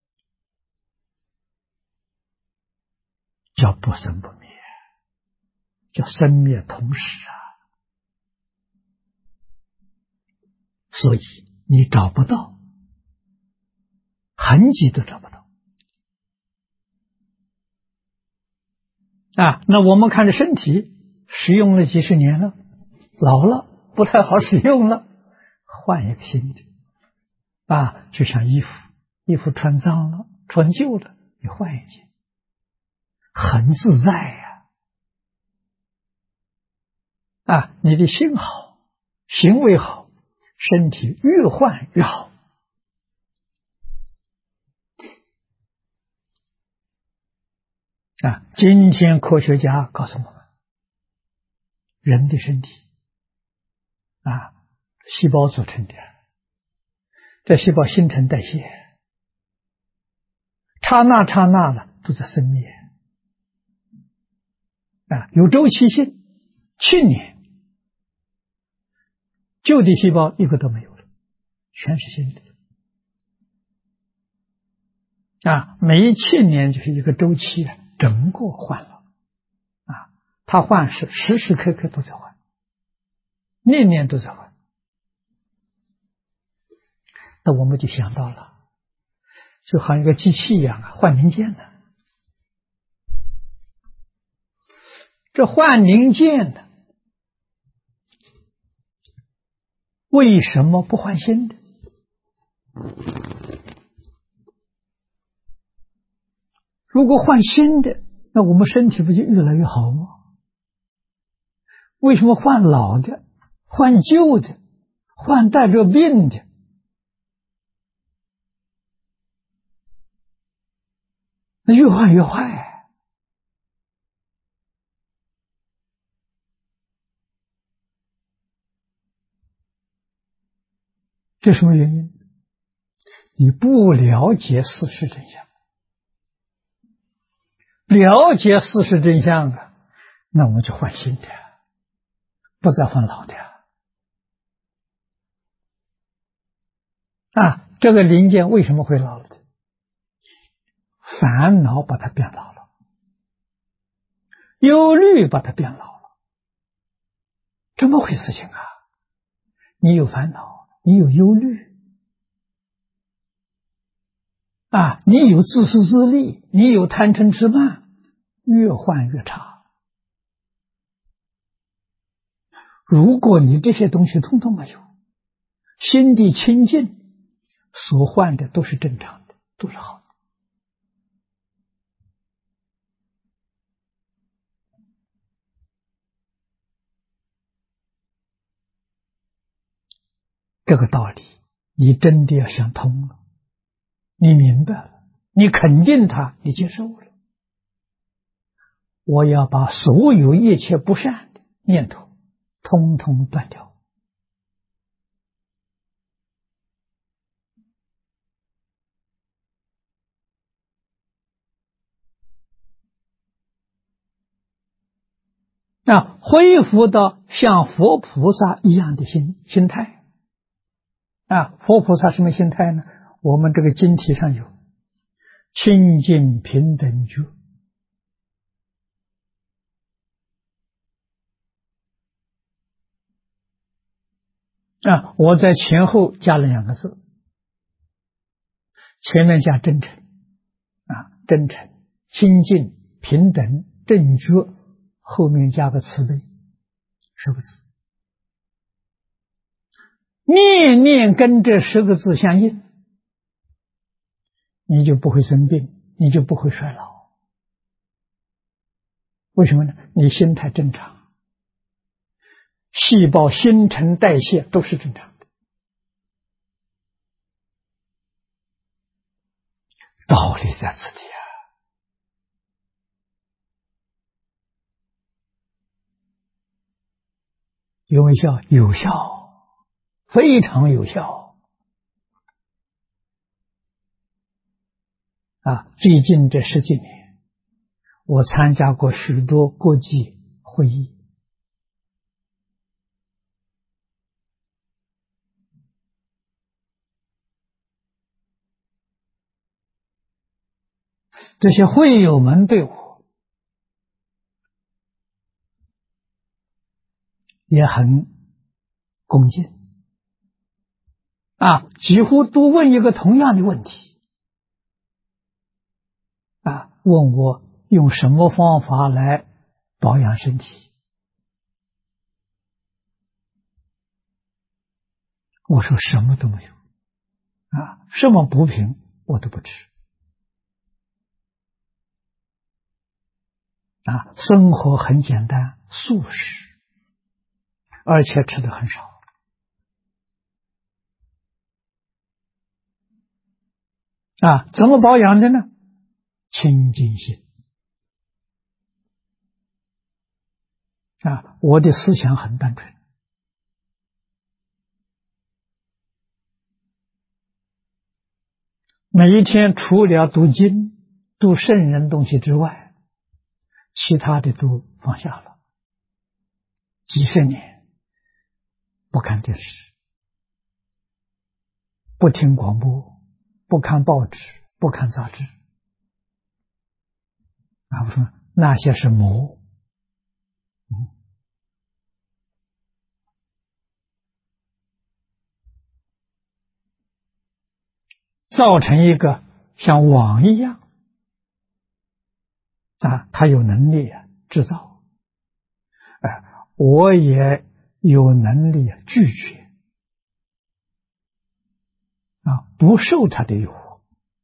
叫不生不灭，叫生灭同时所以你找不到痕迹，都找不到那我们看着身体使用了几十年了，老了不太好使用了，换一个新的就像衣服穿脏了穿旧了，你换一件，很自在你的心好，行为好，身体越换越好今天科学家告诉我们，人的身体细胞组成的，这细胞新陈代谢，刹那的都在生灭有周期性。去年旧的细胞一个都没有了，全是新的每7年就是一个周期整个换了它换是时时刻刻都在换，年年都在换。那我们就想到了，就好像一个机器一样换零件的。这换零件的为什么不换新的？如果换新的，那我们身体不就越来越好吗？为什么换老的、换旧的、换带着病的？那越换越坏这什么原因？你不了解事实真相。了解事实真相那我们就换新的，不再换老的这个零件为什么会老了？烦恼把它变老了，忧虑把它变老了，怎么回事情你有烦恼，你有忧虑你有自私自利，你有贪嗔痴慢，越换越差。如果你这些东西通通没有，心地清净，所换的都是正常的，都是好的。这个道理你真的要想通了，你明白了，你肯定它，你接受了。我要把所有一切不善的念头通通断掉。恢复到像佛菩萨一样的心态佛菩萨什么心态呢？我们这个经题上有清净平等觉我在前后加了2个字，前面加真诚真诚、清净、平等、正觉，后面加个慈悲，10个字。念念跟这10个字相应，你就不会生病，你就不会衰老。为什么呢？你心态正常，细胞新陈代谢都是正常的，道理在此地有没有效？有效。 非常有效。最近这10几年，我参加过许多国际会议，这些会友们对我也很恭敬，几乎都问一个同样的问题，问我用什么方法来保养身体。我说什么都没有，什么补品我都不吃，生活很简单，素食，而且吃的很少。怎么保养的呢？清净心。我的思想很单纯，每一天除了读经、读圣人东西之外，其他的都放下了。几十年不看电视，不听广播，不看报纸，不看杂志。我说那些是魔。造成一个像网一样，它有能力制造，我也有能力拒绝，不受它的诱惑。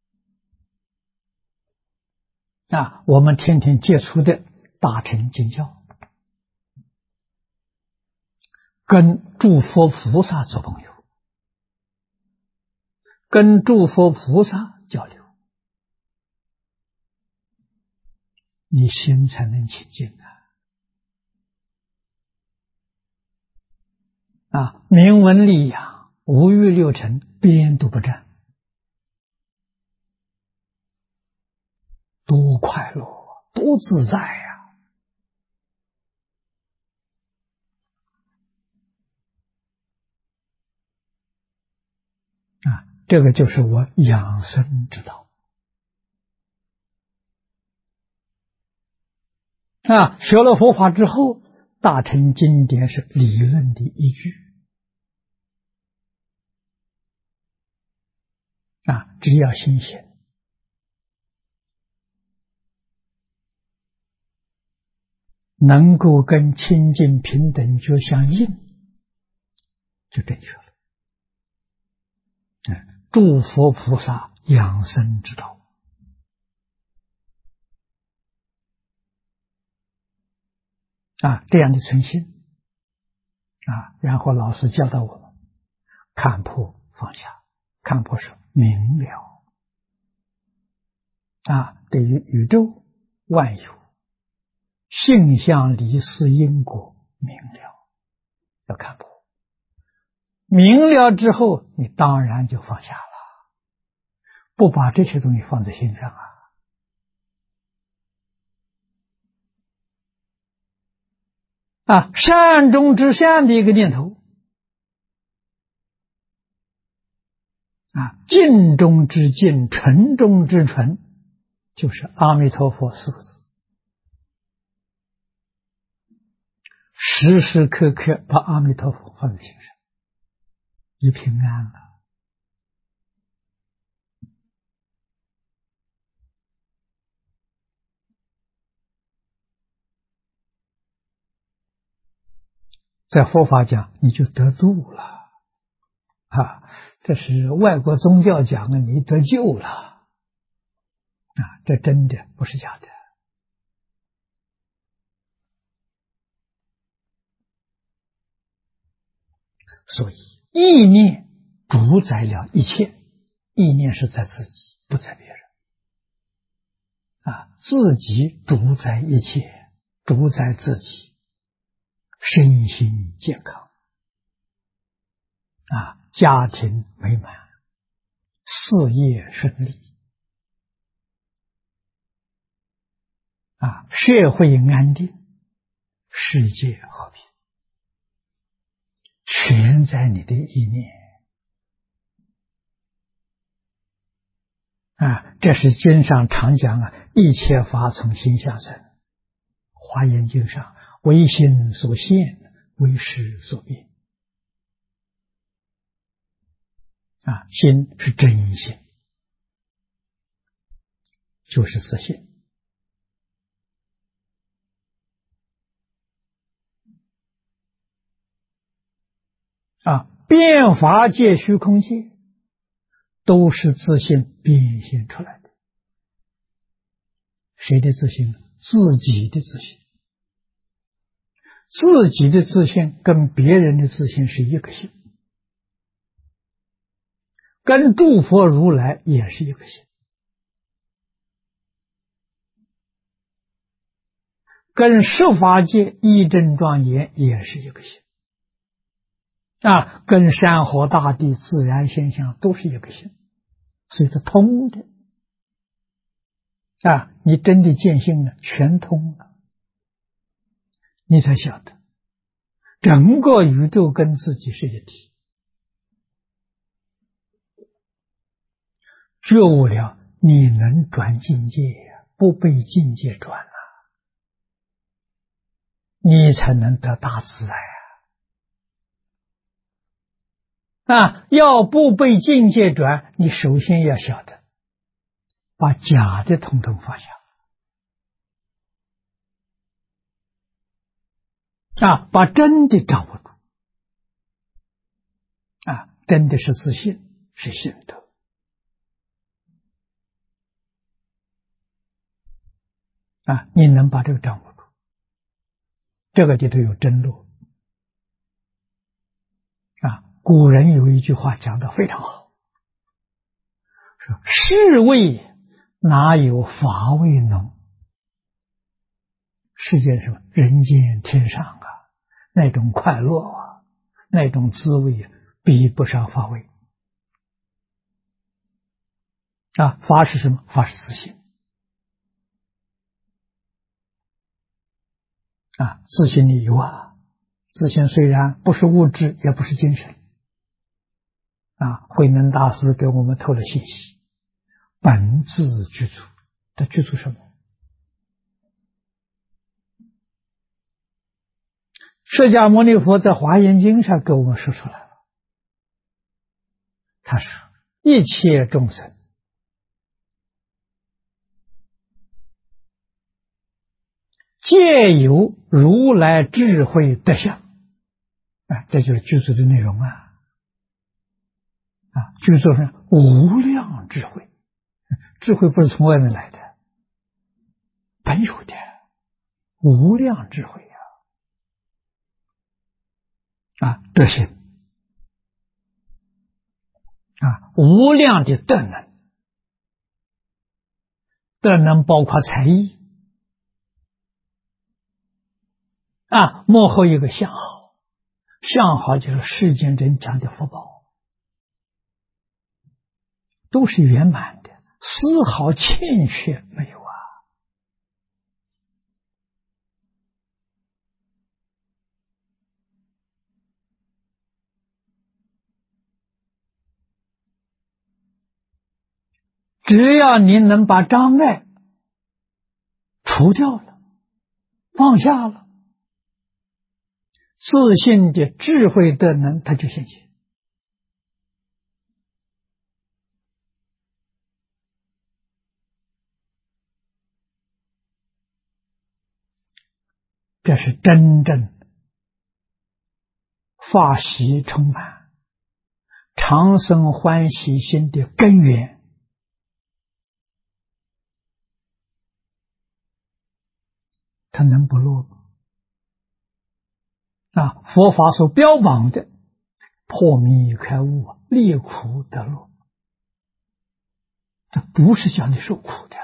我们天天接触的大乘经教，跟诸佛菩萨做朋友，跟诸佛菩萨交流，你心才能清净明文利养，五欲六尘，边都不沾，多快乐，多自在这个就是我养生之道学了佛法之后，大乘经典是理论的依据只要心行，能够跟清净平等觉相应，就正确了。诸佛菩萨养生之道这样的存心然后老师教导我们看破放下，看破是明了对于宇宙万有性相离事因果明了，要看破，明了之后你当然就放下了，不把这些东西放在心上善中之善的一个念头净中之净，纯中之纯，就是阿弥陀佛4个字，时时刻刻把阿弥陀佛放在心上，你平安了。在佛法讲你就得度了这是外国宗教讲的，你得救了这真的不是假的。所以意念主宰了一切，意念是在自己，不在别人自己主宰一切，主宰自己身心健康家庭美满，事业顺利，社会安定，世界和平，全在你的意念。这是经上常讲一切法从心想生。华严经上，唯心所现，唯识所变。心是真心，就是自信。变法界、虚空界都是自信变现出来的。谁的自信？自己的自信。自己的自信跟别人的自信是一个性，跟诸佛如来也是一个性，跟十法界义正庄严也是一个性，跟山河大地自然现象都是一个性，所以它通的。你真的见性了，全通了，你才晓得整个宇宙跟自己是一体。觉悟了，你能转境界，不被境界转了，你才能得大自在要不被境界转，你首先要晓得把假的统统放下把真的掌握住真的是自信，是心得你能把这个掌握住，这个里头有真路古人有一句话讲得非常好，说世味哪有法味浓。世界什么人间天上那种快乐那种滋味比不上法味法是什么？法是自信自信里有自信虽然不是物质，也不是精神慧能大师给我们透了信息，本自具足。它具足什么？释迦牟尼佛在华严经上给我们说出来了，他说一切众生皆有如来智慧德相这就是具足的内容具足是无量智慧，智慧不是从外面来的，本有的无量智慧德行无量的德能，德能包括才艺幕后一个相好，相好就是世间人讲的福报，都是圆满的，丝毫欠缺没有只要你能把障碍除掉了，放下了，自信的智慧德能它就现前。这是真正法喜充满长生欢喜心的根源它能不落吗？佛法所标榜的破迷开悟离苦得乐，这不是叫你受苦的，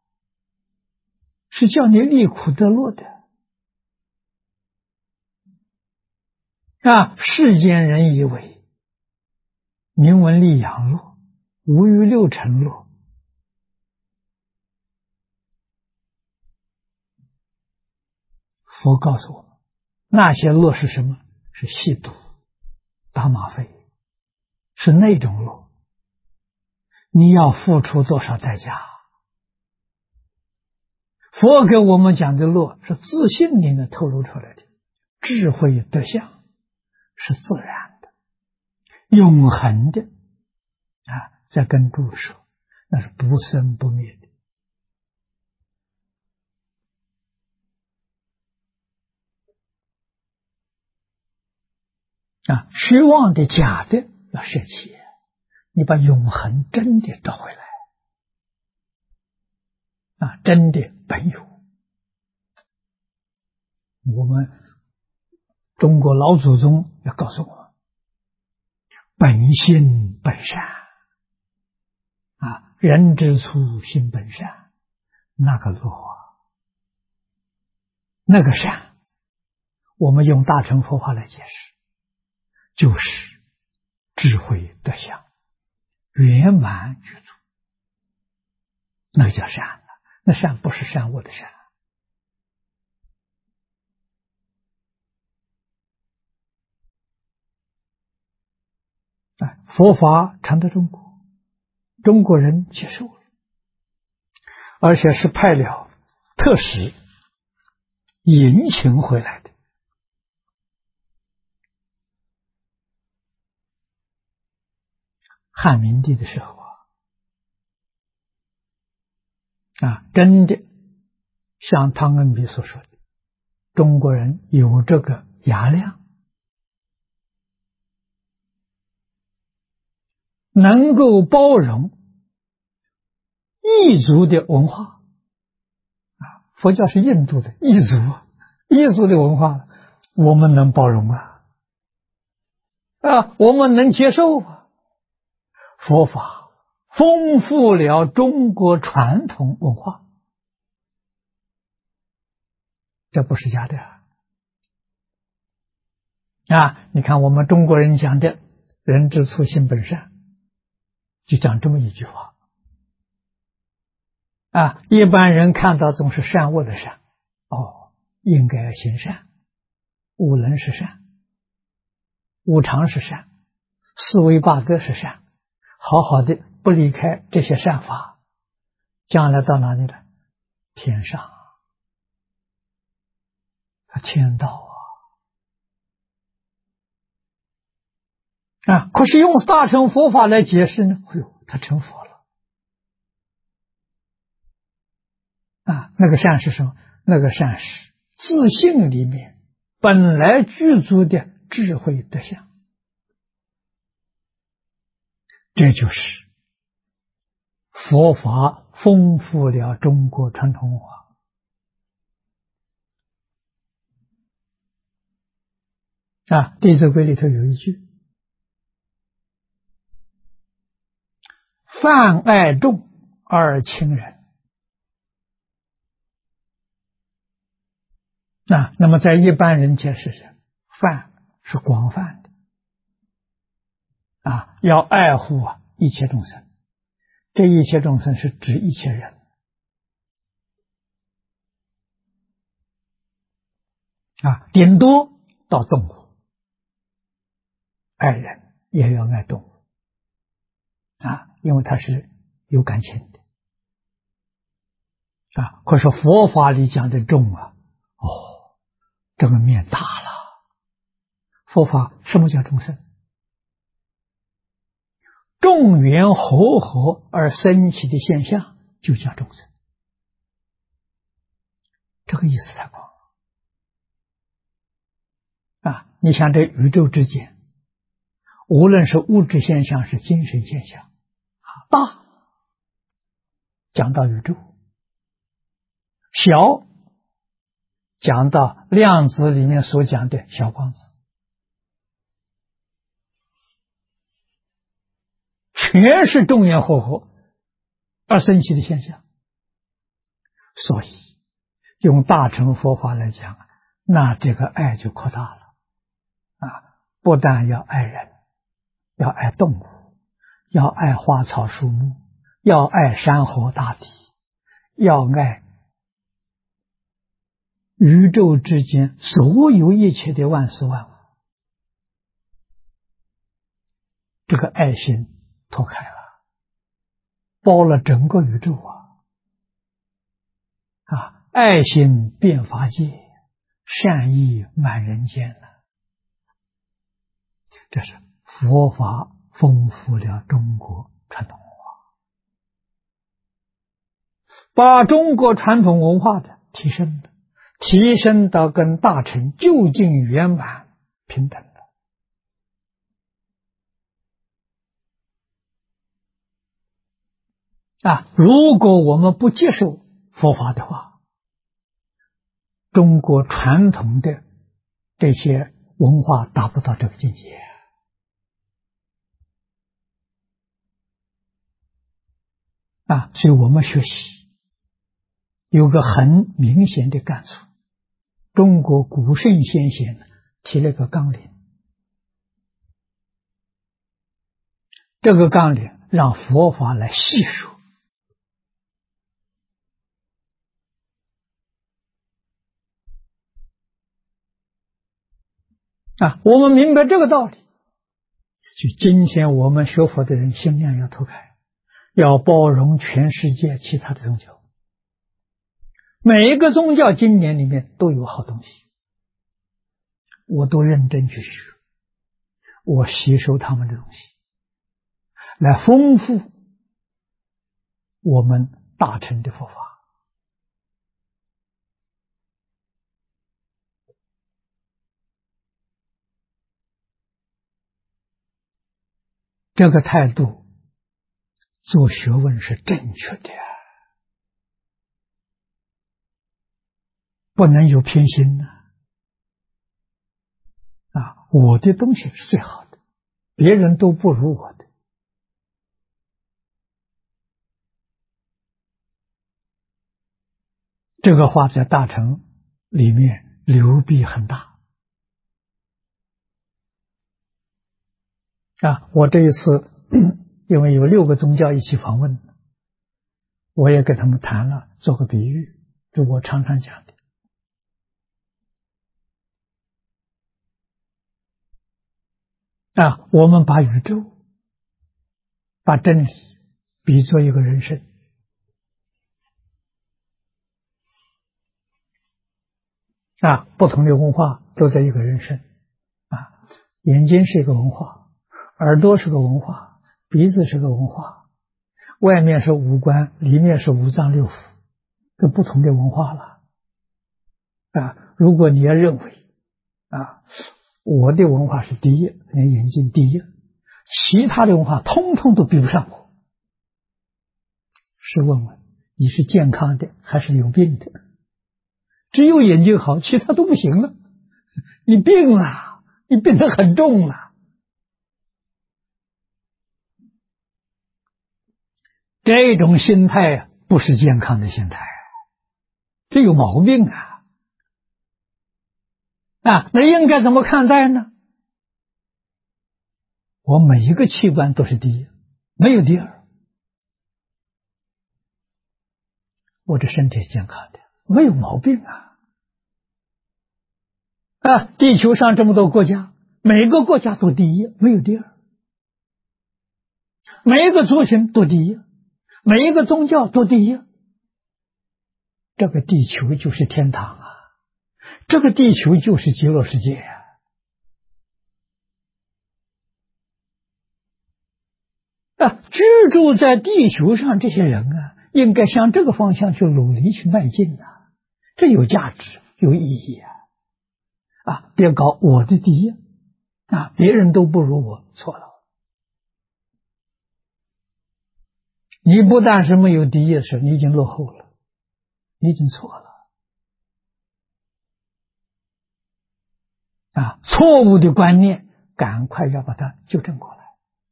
是叫你离苦得乐的世间人以为名闻利养乐，无欲六尘乐。佛告诉我们，那些乐是什么？是吸毒、打吗啡，是那种乐。你要付出多少代价？佛给我们讲的乐是自信里面透露出来的，智慧德相是自然的、永恒的在跟诸说，那是不生不灭的虚妄的、假的要舍弃，你把永恒真的找回来真的本有。我们中国老祖宗要告诉我们，本性本善人之初性本善，那个乐那个善，我们用大乘佛法来解释，就是智慧德相圆满具足，那个叫善了。那善不是善恶的善佛法传到中国，中国人接受了，而且是派了特使迎请回来的。汉明帝的时候真的像汤恩比所说的，中国人有这个雅量，能够包容异族的文化佛教是印度的异族的文化，我们能包容我们能接受佛法丰富了中国传统文化，这不是假的你看我们中国人讲的人之初性本善，就讲这么一句话一般人看到总是善恶的善，应该行善，五伦是善，五常是善，四维八德是善，好好的不离开这些善法，将来到哪里了？天上天道可是用大乘佛法来解释呢，他成佛了那个善是什么？那个善是自性里面本来具足的智慧德相，这就是佛法丰富了中国传统文化弟子规里头有一句，泛爱众而亲仁那么在一般人解释上，泛是广泛的要爱护一切众生，这一切众生是指一切人顶多到动物，爱人也要爱动物因为它是有感情的可是佛法里讲的众这个面大了。佛法什么叫众生？众缘和合而生起的现象就叫众生，这个意思才广你像这宇宙之间，无论是物质现象是精神现象大讲到宇宙，小讲到量子里面所讲的小光子，全是众缘和合而生起的现象。所以用大乘佛法来讲，那这个爱就扩大了不但要爱人，要爱动物， 要爱花草树木，要爱山河大地，要爱宇宙之间所有一切的万事万物。这个爱心拓开了，包了整个宇宙爱心遍法界，善意满人间了。这是佛法丰富了中国传统文化，把中国传统文化的提升到跟大乘究竟圆满平等了。如果我们不接受佛法的话，中国传统的这些文化达不到这个境界所以我们学习有个很明显的感触，中国古圣先贤提了个纲领，这个纲领让佛法来细说我们明白这个道理，就今天我们学佛的人心量要拓开，要包容全世界其他的宗教，每一个宗教经典里面都有好东西，我都认真去学，我吸收他们的东西，来丰富我们大乘的佛法。这个态度做学问是正确的不能有偏心我的东西是最好的，别人都不如我的。这个话在大乘里面流弊很大我这一次因为有6个宗教一起访问，我也跟他们谈了，做个比喻，就我常常讲的我们把宇宙把真理比作一个人生不同的文化都在一个人生眼睛是一个文化，耳朵是个文化，鼻子是个文化，外面是五官，里面是五脏六腑，这不同的文化了如果你要认为我的文化是第一，你眼睛第一，其他的文化通通都比不上我，是问问你是健康的还是有病的？只有眼睛好，其他都不行了，你病了，你病得很重了。这种心态不是健康的心态，这有毛病那应该怎么看待呢？我每一个器官都是第一，没有第二。我这身体是健康的，没有毛病地球上这么多国家，每个国家都第一，没有第二。每一个族群都第一，每一个宗教都第一。这个地球就是天堂这个地球就是极乐世界居住在地球上这些人应该向这个方向去努力去迈进这有价值有意义别搞我的第一别人都不如我，错了。你不但是没有第一的时候，你已经落后了，你已经错了错误的观念赶快要把它纠正过来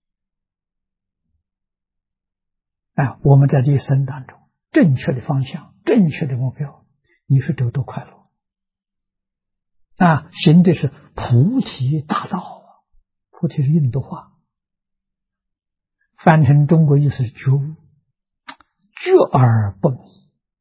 我们在这一生当中正确的方向，正确的目标，你是得多快乐行的是菩提大道菩提是印度话， 翻成中国意思是觉悟，觉而不迷。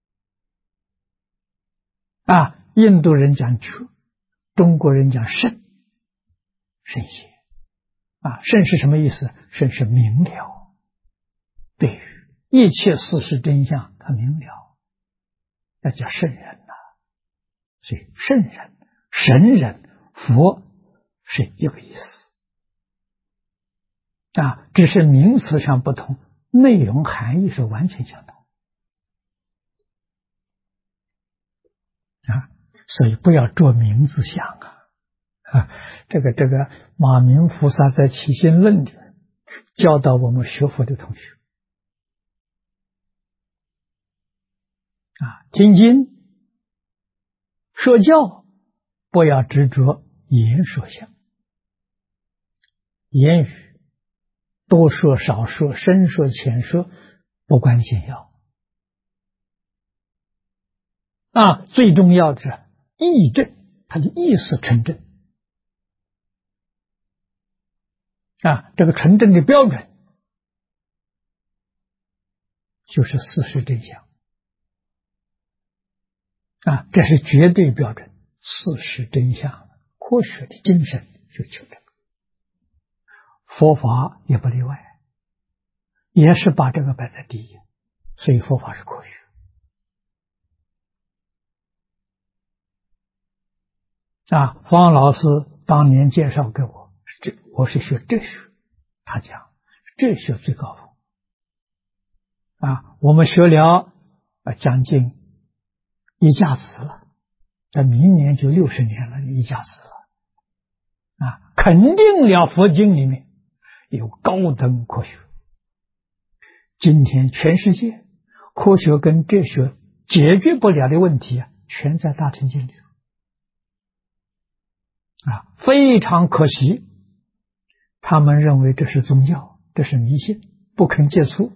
印度人讲觉，中国人讲圣，圣贤。圣是什么意思？圣是明了，对于一切事实真相，他明了，那叫圣人呐。所以圣人、神人、佛是一个意思。只是名词上不同，内容含义是完全相同。所以不要着名字想这个马明菩萨在起心论里面教导我们学佛的同学听经说教，不要执着言说相，言语多说少说，深说浅说，不关紧要最重要的是义正，它的意思纯正这个纯正的标准就是事实真相这是绝对标准，事实真相，科学的精神就求这个，佛法也不例外，也是把这个摆在第一，所以佛法是科学方老师当年介绍给我，我是学哲学，他讲哲学最高峰我们学了将近一甲子了，在明年就60年了，一甲子了肯定了佛经里面有高等科学。今天全世界科学跟哲学解决不了的问题全在大乘经里非常可惜，他们认为这是宗教，这是迷信，不肯接触。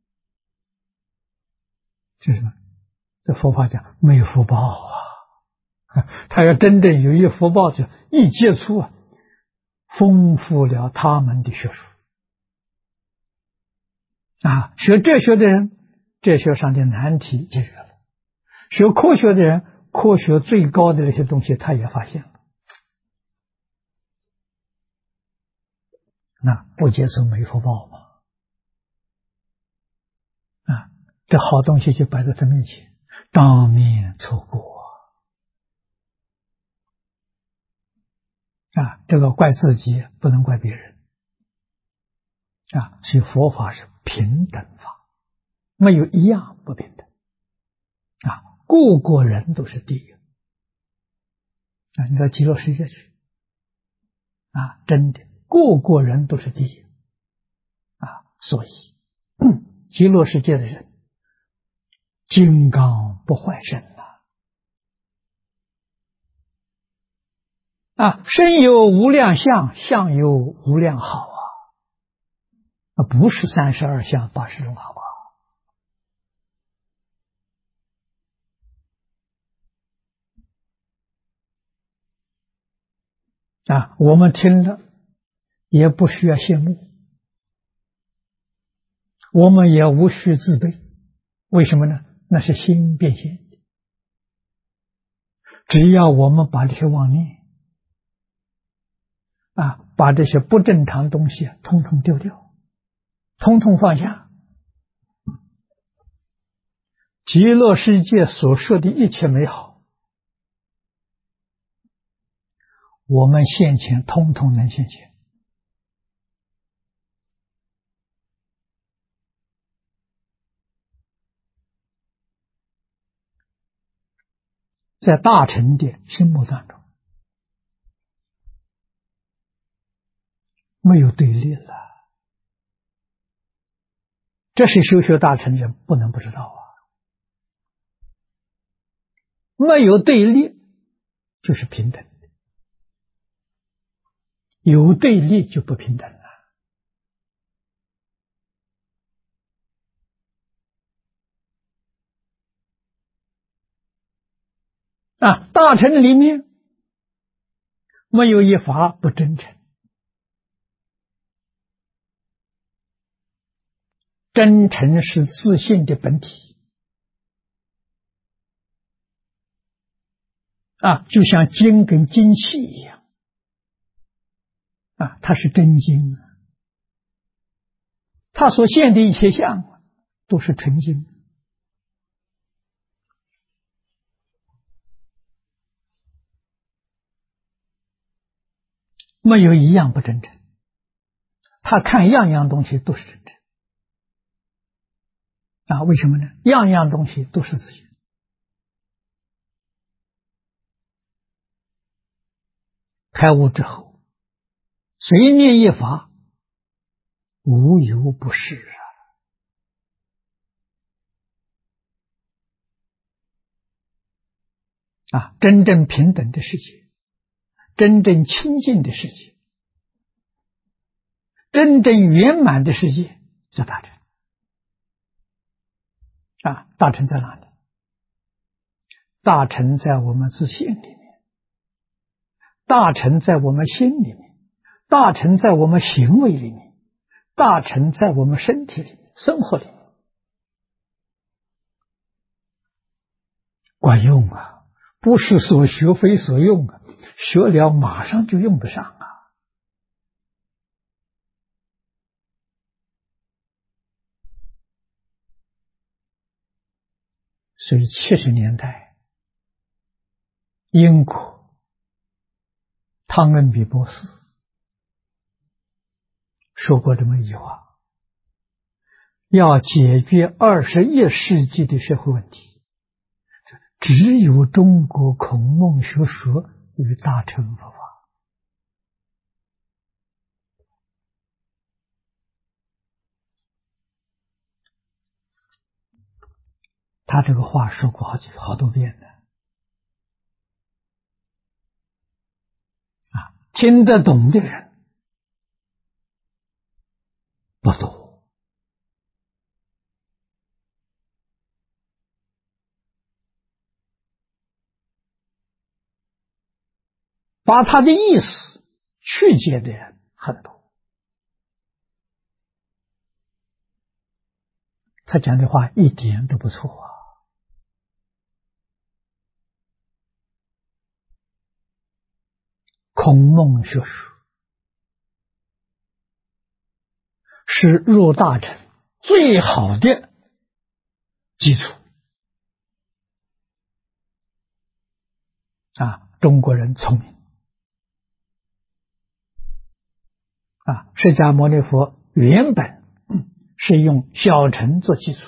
这是什么？这佛法讲没有福报他要真正有一福报，就一接触丰富了他们的学术学哲学的人，哲学上的难题解决了；学科学的人，科学最高的那些东西他也发现了。那不接受没福报吗？这好东西就摆在他面前，当面错过这个怪自己，不能怪别人所以佛法是平等法，没有一样不平等个个人都是第一你到极乐世界去真的个个人都是第一所以极乐世界的人金刚不坏身身有无量相，相有无量好不是32相80种好我们听了也不需要羡慕，我们也无需自卑。为什么呢？那是心变现的。只要我们把这些妄念把这些不正常东西统统丢掉，统统放下，极乐世界所说的一切美好，我们现前统统能现前。在大乘的心目当中没有对立了，这是修学大乘人不能不知道没有对立就是平等的，有对立就不平等了大乘里面没有一法不真诚真诚是自信的本体就像金跟金器一样它是真金它所现的一切相都是纯金，没有一样不真诚。他看样样东西都是真诚为什么呢？样样东西都是自信。开悟之后，随念一法，无有不是真正平等的世界，真正清净的世界，真正圆满的世界叫大乘大乘在哪里？大乘在我们自信里面，大乘在我们心里面，大乘在我们行为里面，大乘在我们身体里面，生活里面，管用不是所学非所用学了马上就用得上所以70年代英国汤恩比博士说过这么一句话，要解决21世纪的社会问题，只有中国孔孟学说与大乘佛法。他这个话说过好多遍了听得懂的人不多，把他的意思曲解的人很多。他讲的话一点都不错孔孟学说是入大乘最好的基础中国人聪明释迦牟尼佛原本是用小乘做基础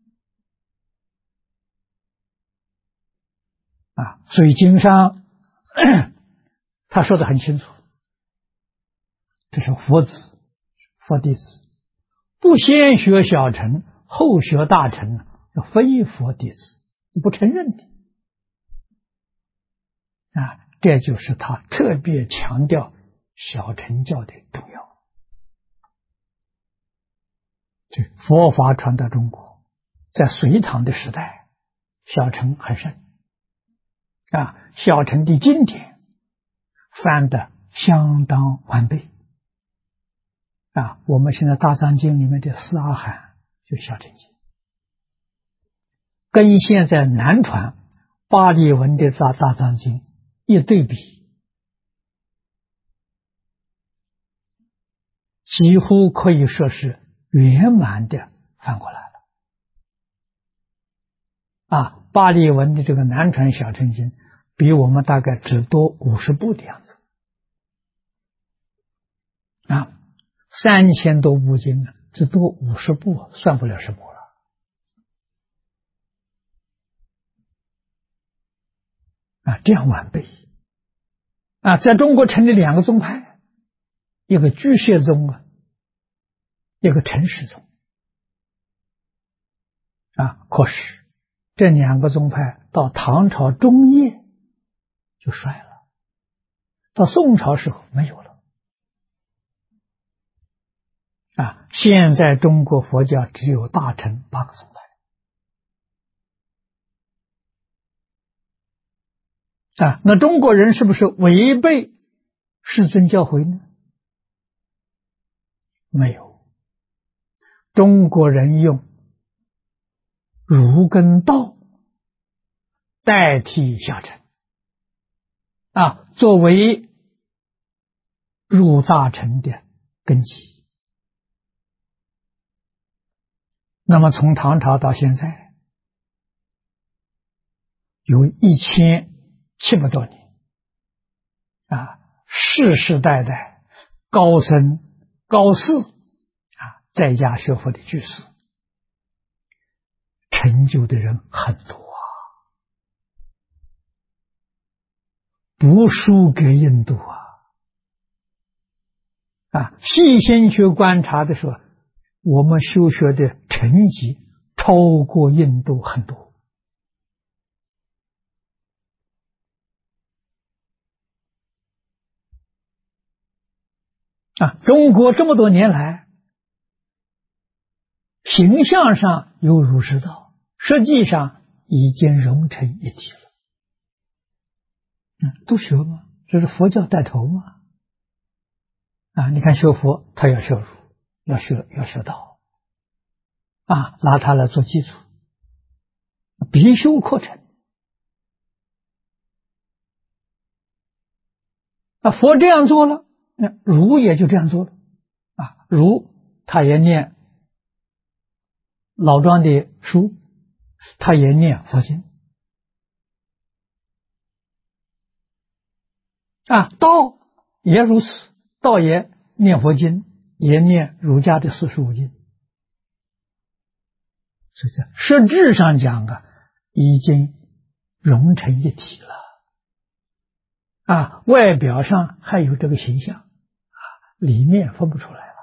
所以经上他说得很清楚，这是佛子佛弟子，不先学小乘后学大乘非佛弟子，不承认的这就是他特别强调小乘教的重要。这佛法传到中国，在隋唐的时代，小乘很盛小乘的经典翻得相当完备我们现在大藏经里面的四阿含就小乘经，跟现在南传巴利文的大藏经一对比，几乎可以说是圆满的翻过来了巴利文的这个南传小乘经比我们大概只多50部的样子3000多部经只多50部，算不了什么了这样完备在中国成立2个宗派，一个居士宗一个陈氏宗可是这2个宗派到唐朝中叶就衰了，到宋朝时候没有了现在中国佛教只有大乘8个宗派那中国人是不是违背世尊教诲呢？没有， 中国人用儒跟道代替小乘作为入大乘的根基。那么从唐朝到现在有1700多年世世代代高僧高士在家学佛的居士，成就的人很多不输给印度细心去观察的时候，我们修学的成绩超过印度很多中国这么多年来形象上有儒释道，实际上已经融成一体了。都学嘛，这是佛教带头嘛。你看学佛，他要学儒，要学道拿它来做基础，必修课程。佛这样做了，儒也就这样做了儒他也念老庄的书，他也念佛经道也如此，道也念佛经，也念儒家的45经。所以实质上讲已经融成一体了外表上还有这个形象里面分不出来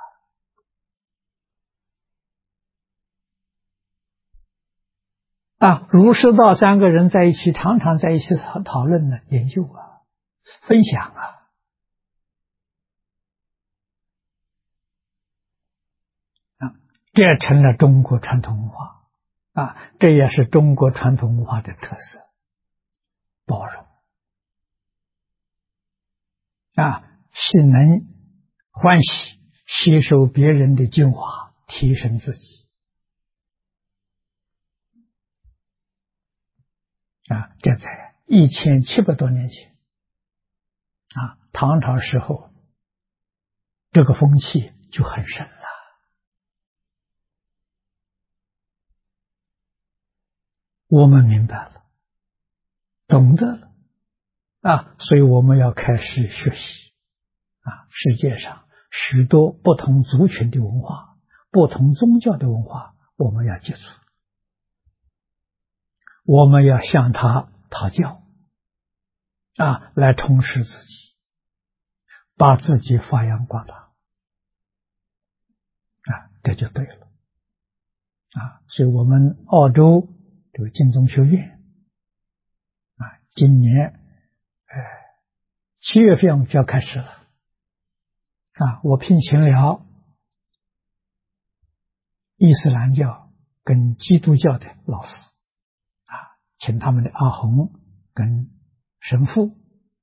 了儒释道三个人在一起，常常在一起讨论研究分享这成了中国传统文化这也是中国传统文化的特色，包容是能欢喜吸收别人的精华，提升自己这在1700多年前唐朝时候这个风气就很盛了。我们明白了，懂得了所以我们要开始学习世界上许多不同族群的文化，不同宗教的文化，我们要接触，我们要向他讨教来充实自己，把自己发扬光大这就对了所以我们澳洲这个净宗学院今年7月份就要开始了我聘请了伊斯兰教跟基督教的老师请他们的阿訇跟神父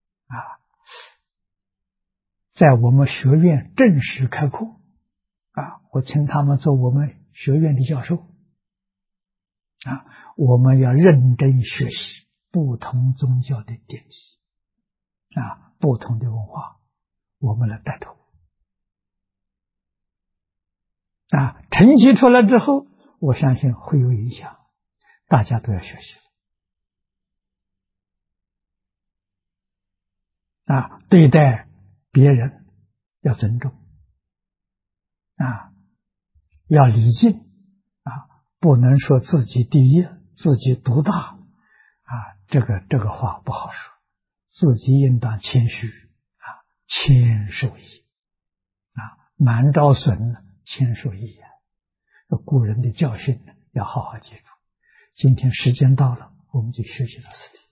在我们学院正式开课我请他们做我们学院的教授我们要认真学习不同宗教的典籍不同的文化，我们来带头成绩出来之后，我相信会有影响，大家都要学习对待别人要尊重要礼敬不能说自己第一，自己独大这个话不好说，自己应当谦虚谦受益难招损，谦受益古人的教训要好好记住。今天时间到了，我们就学习到此地。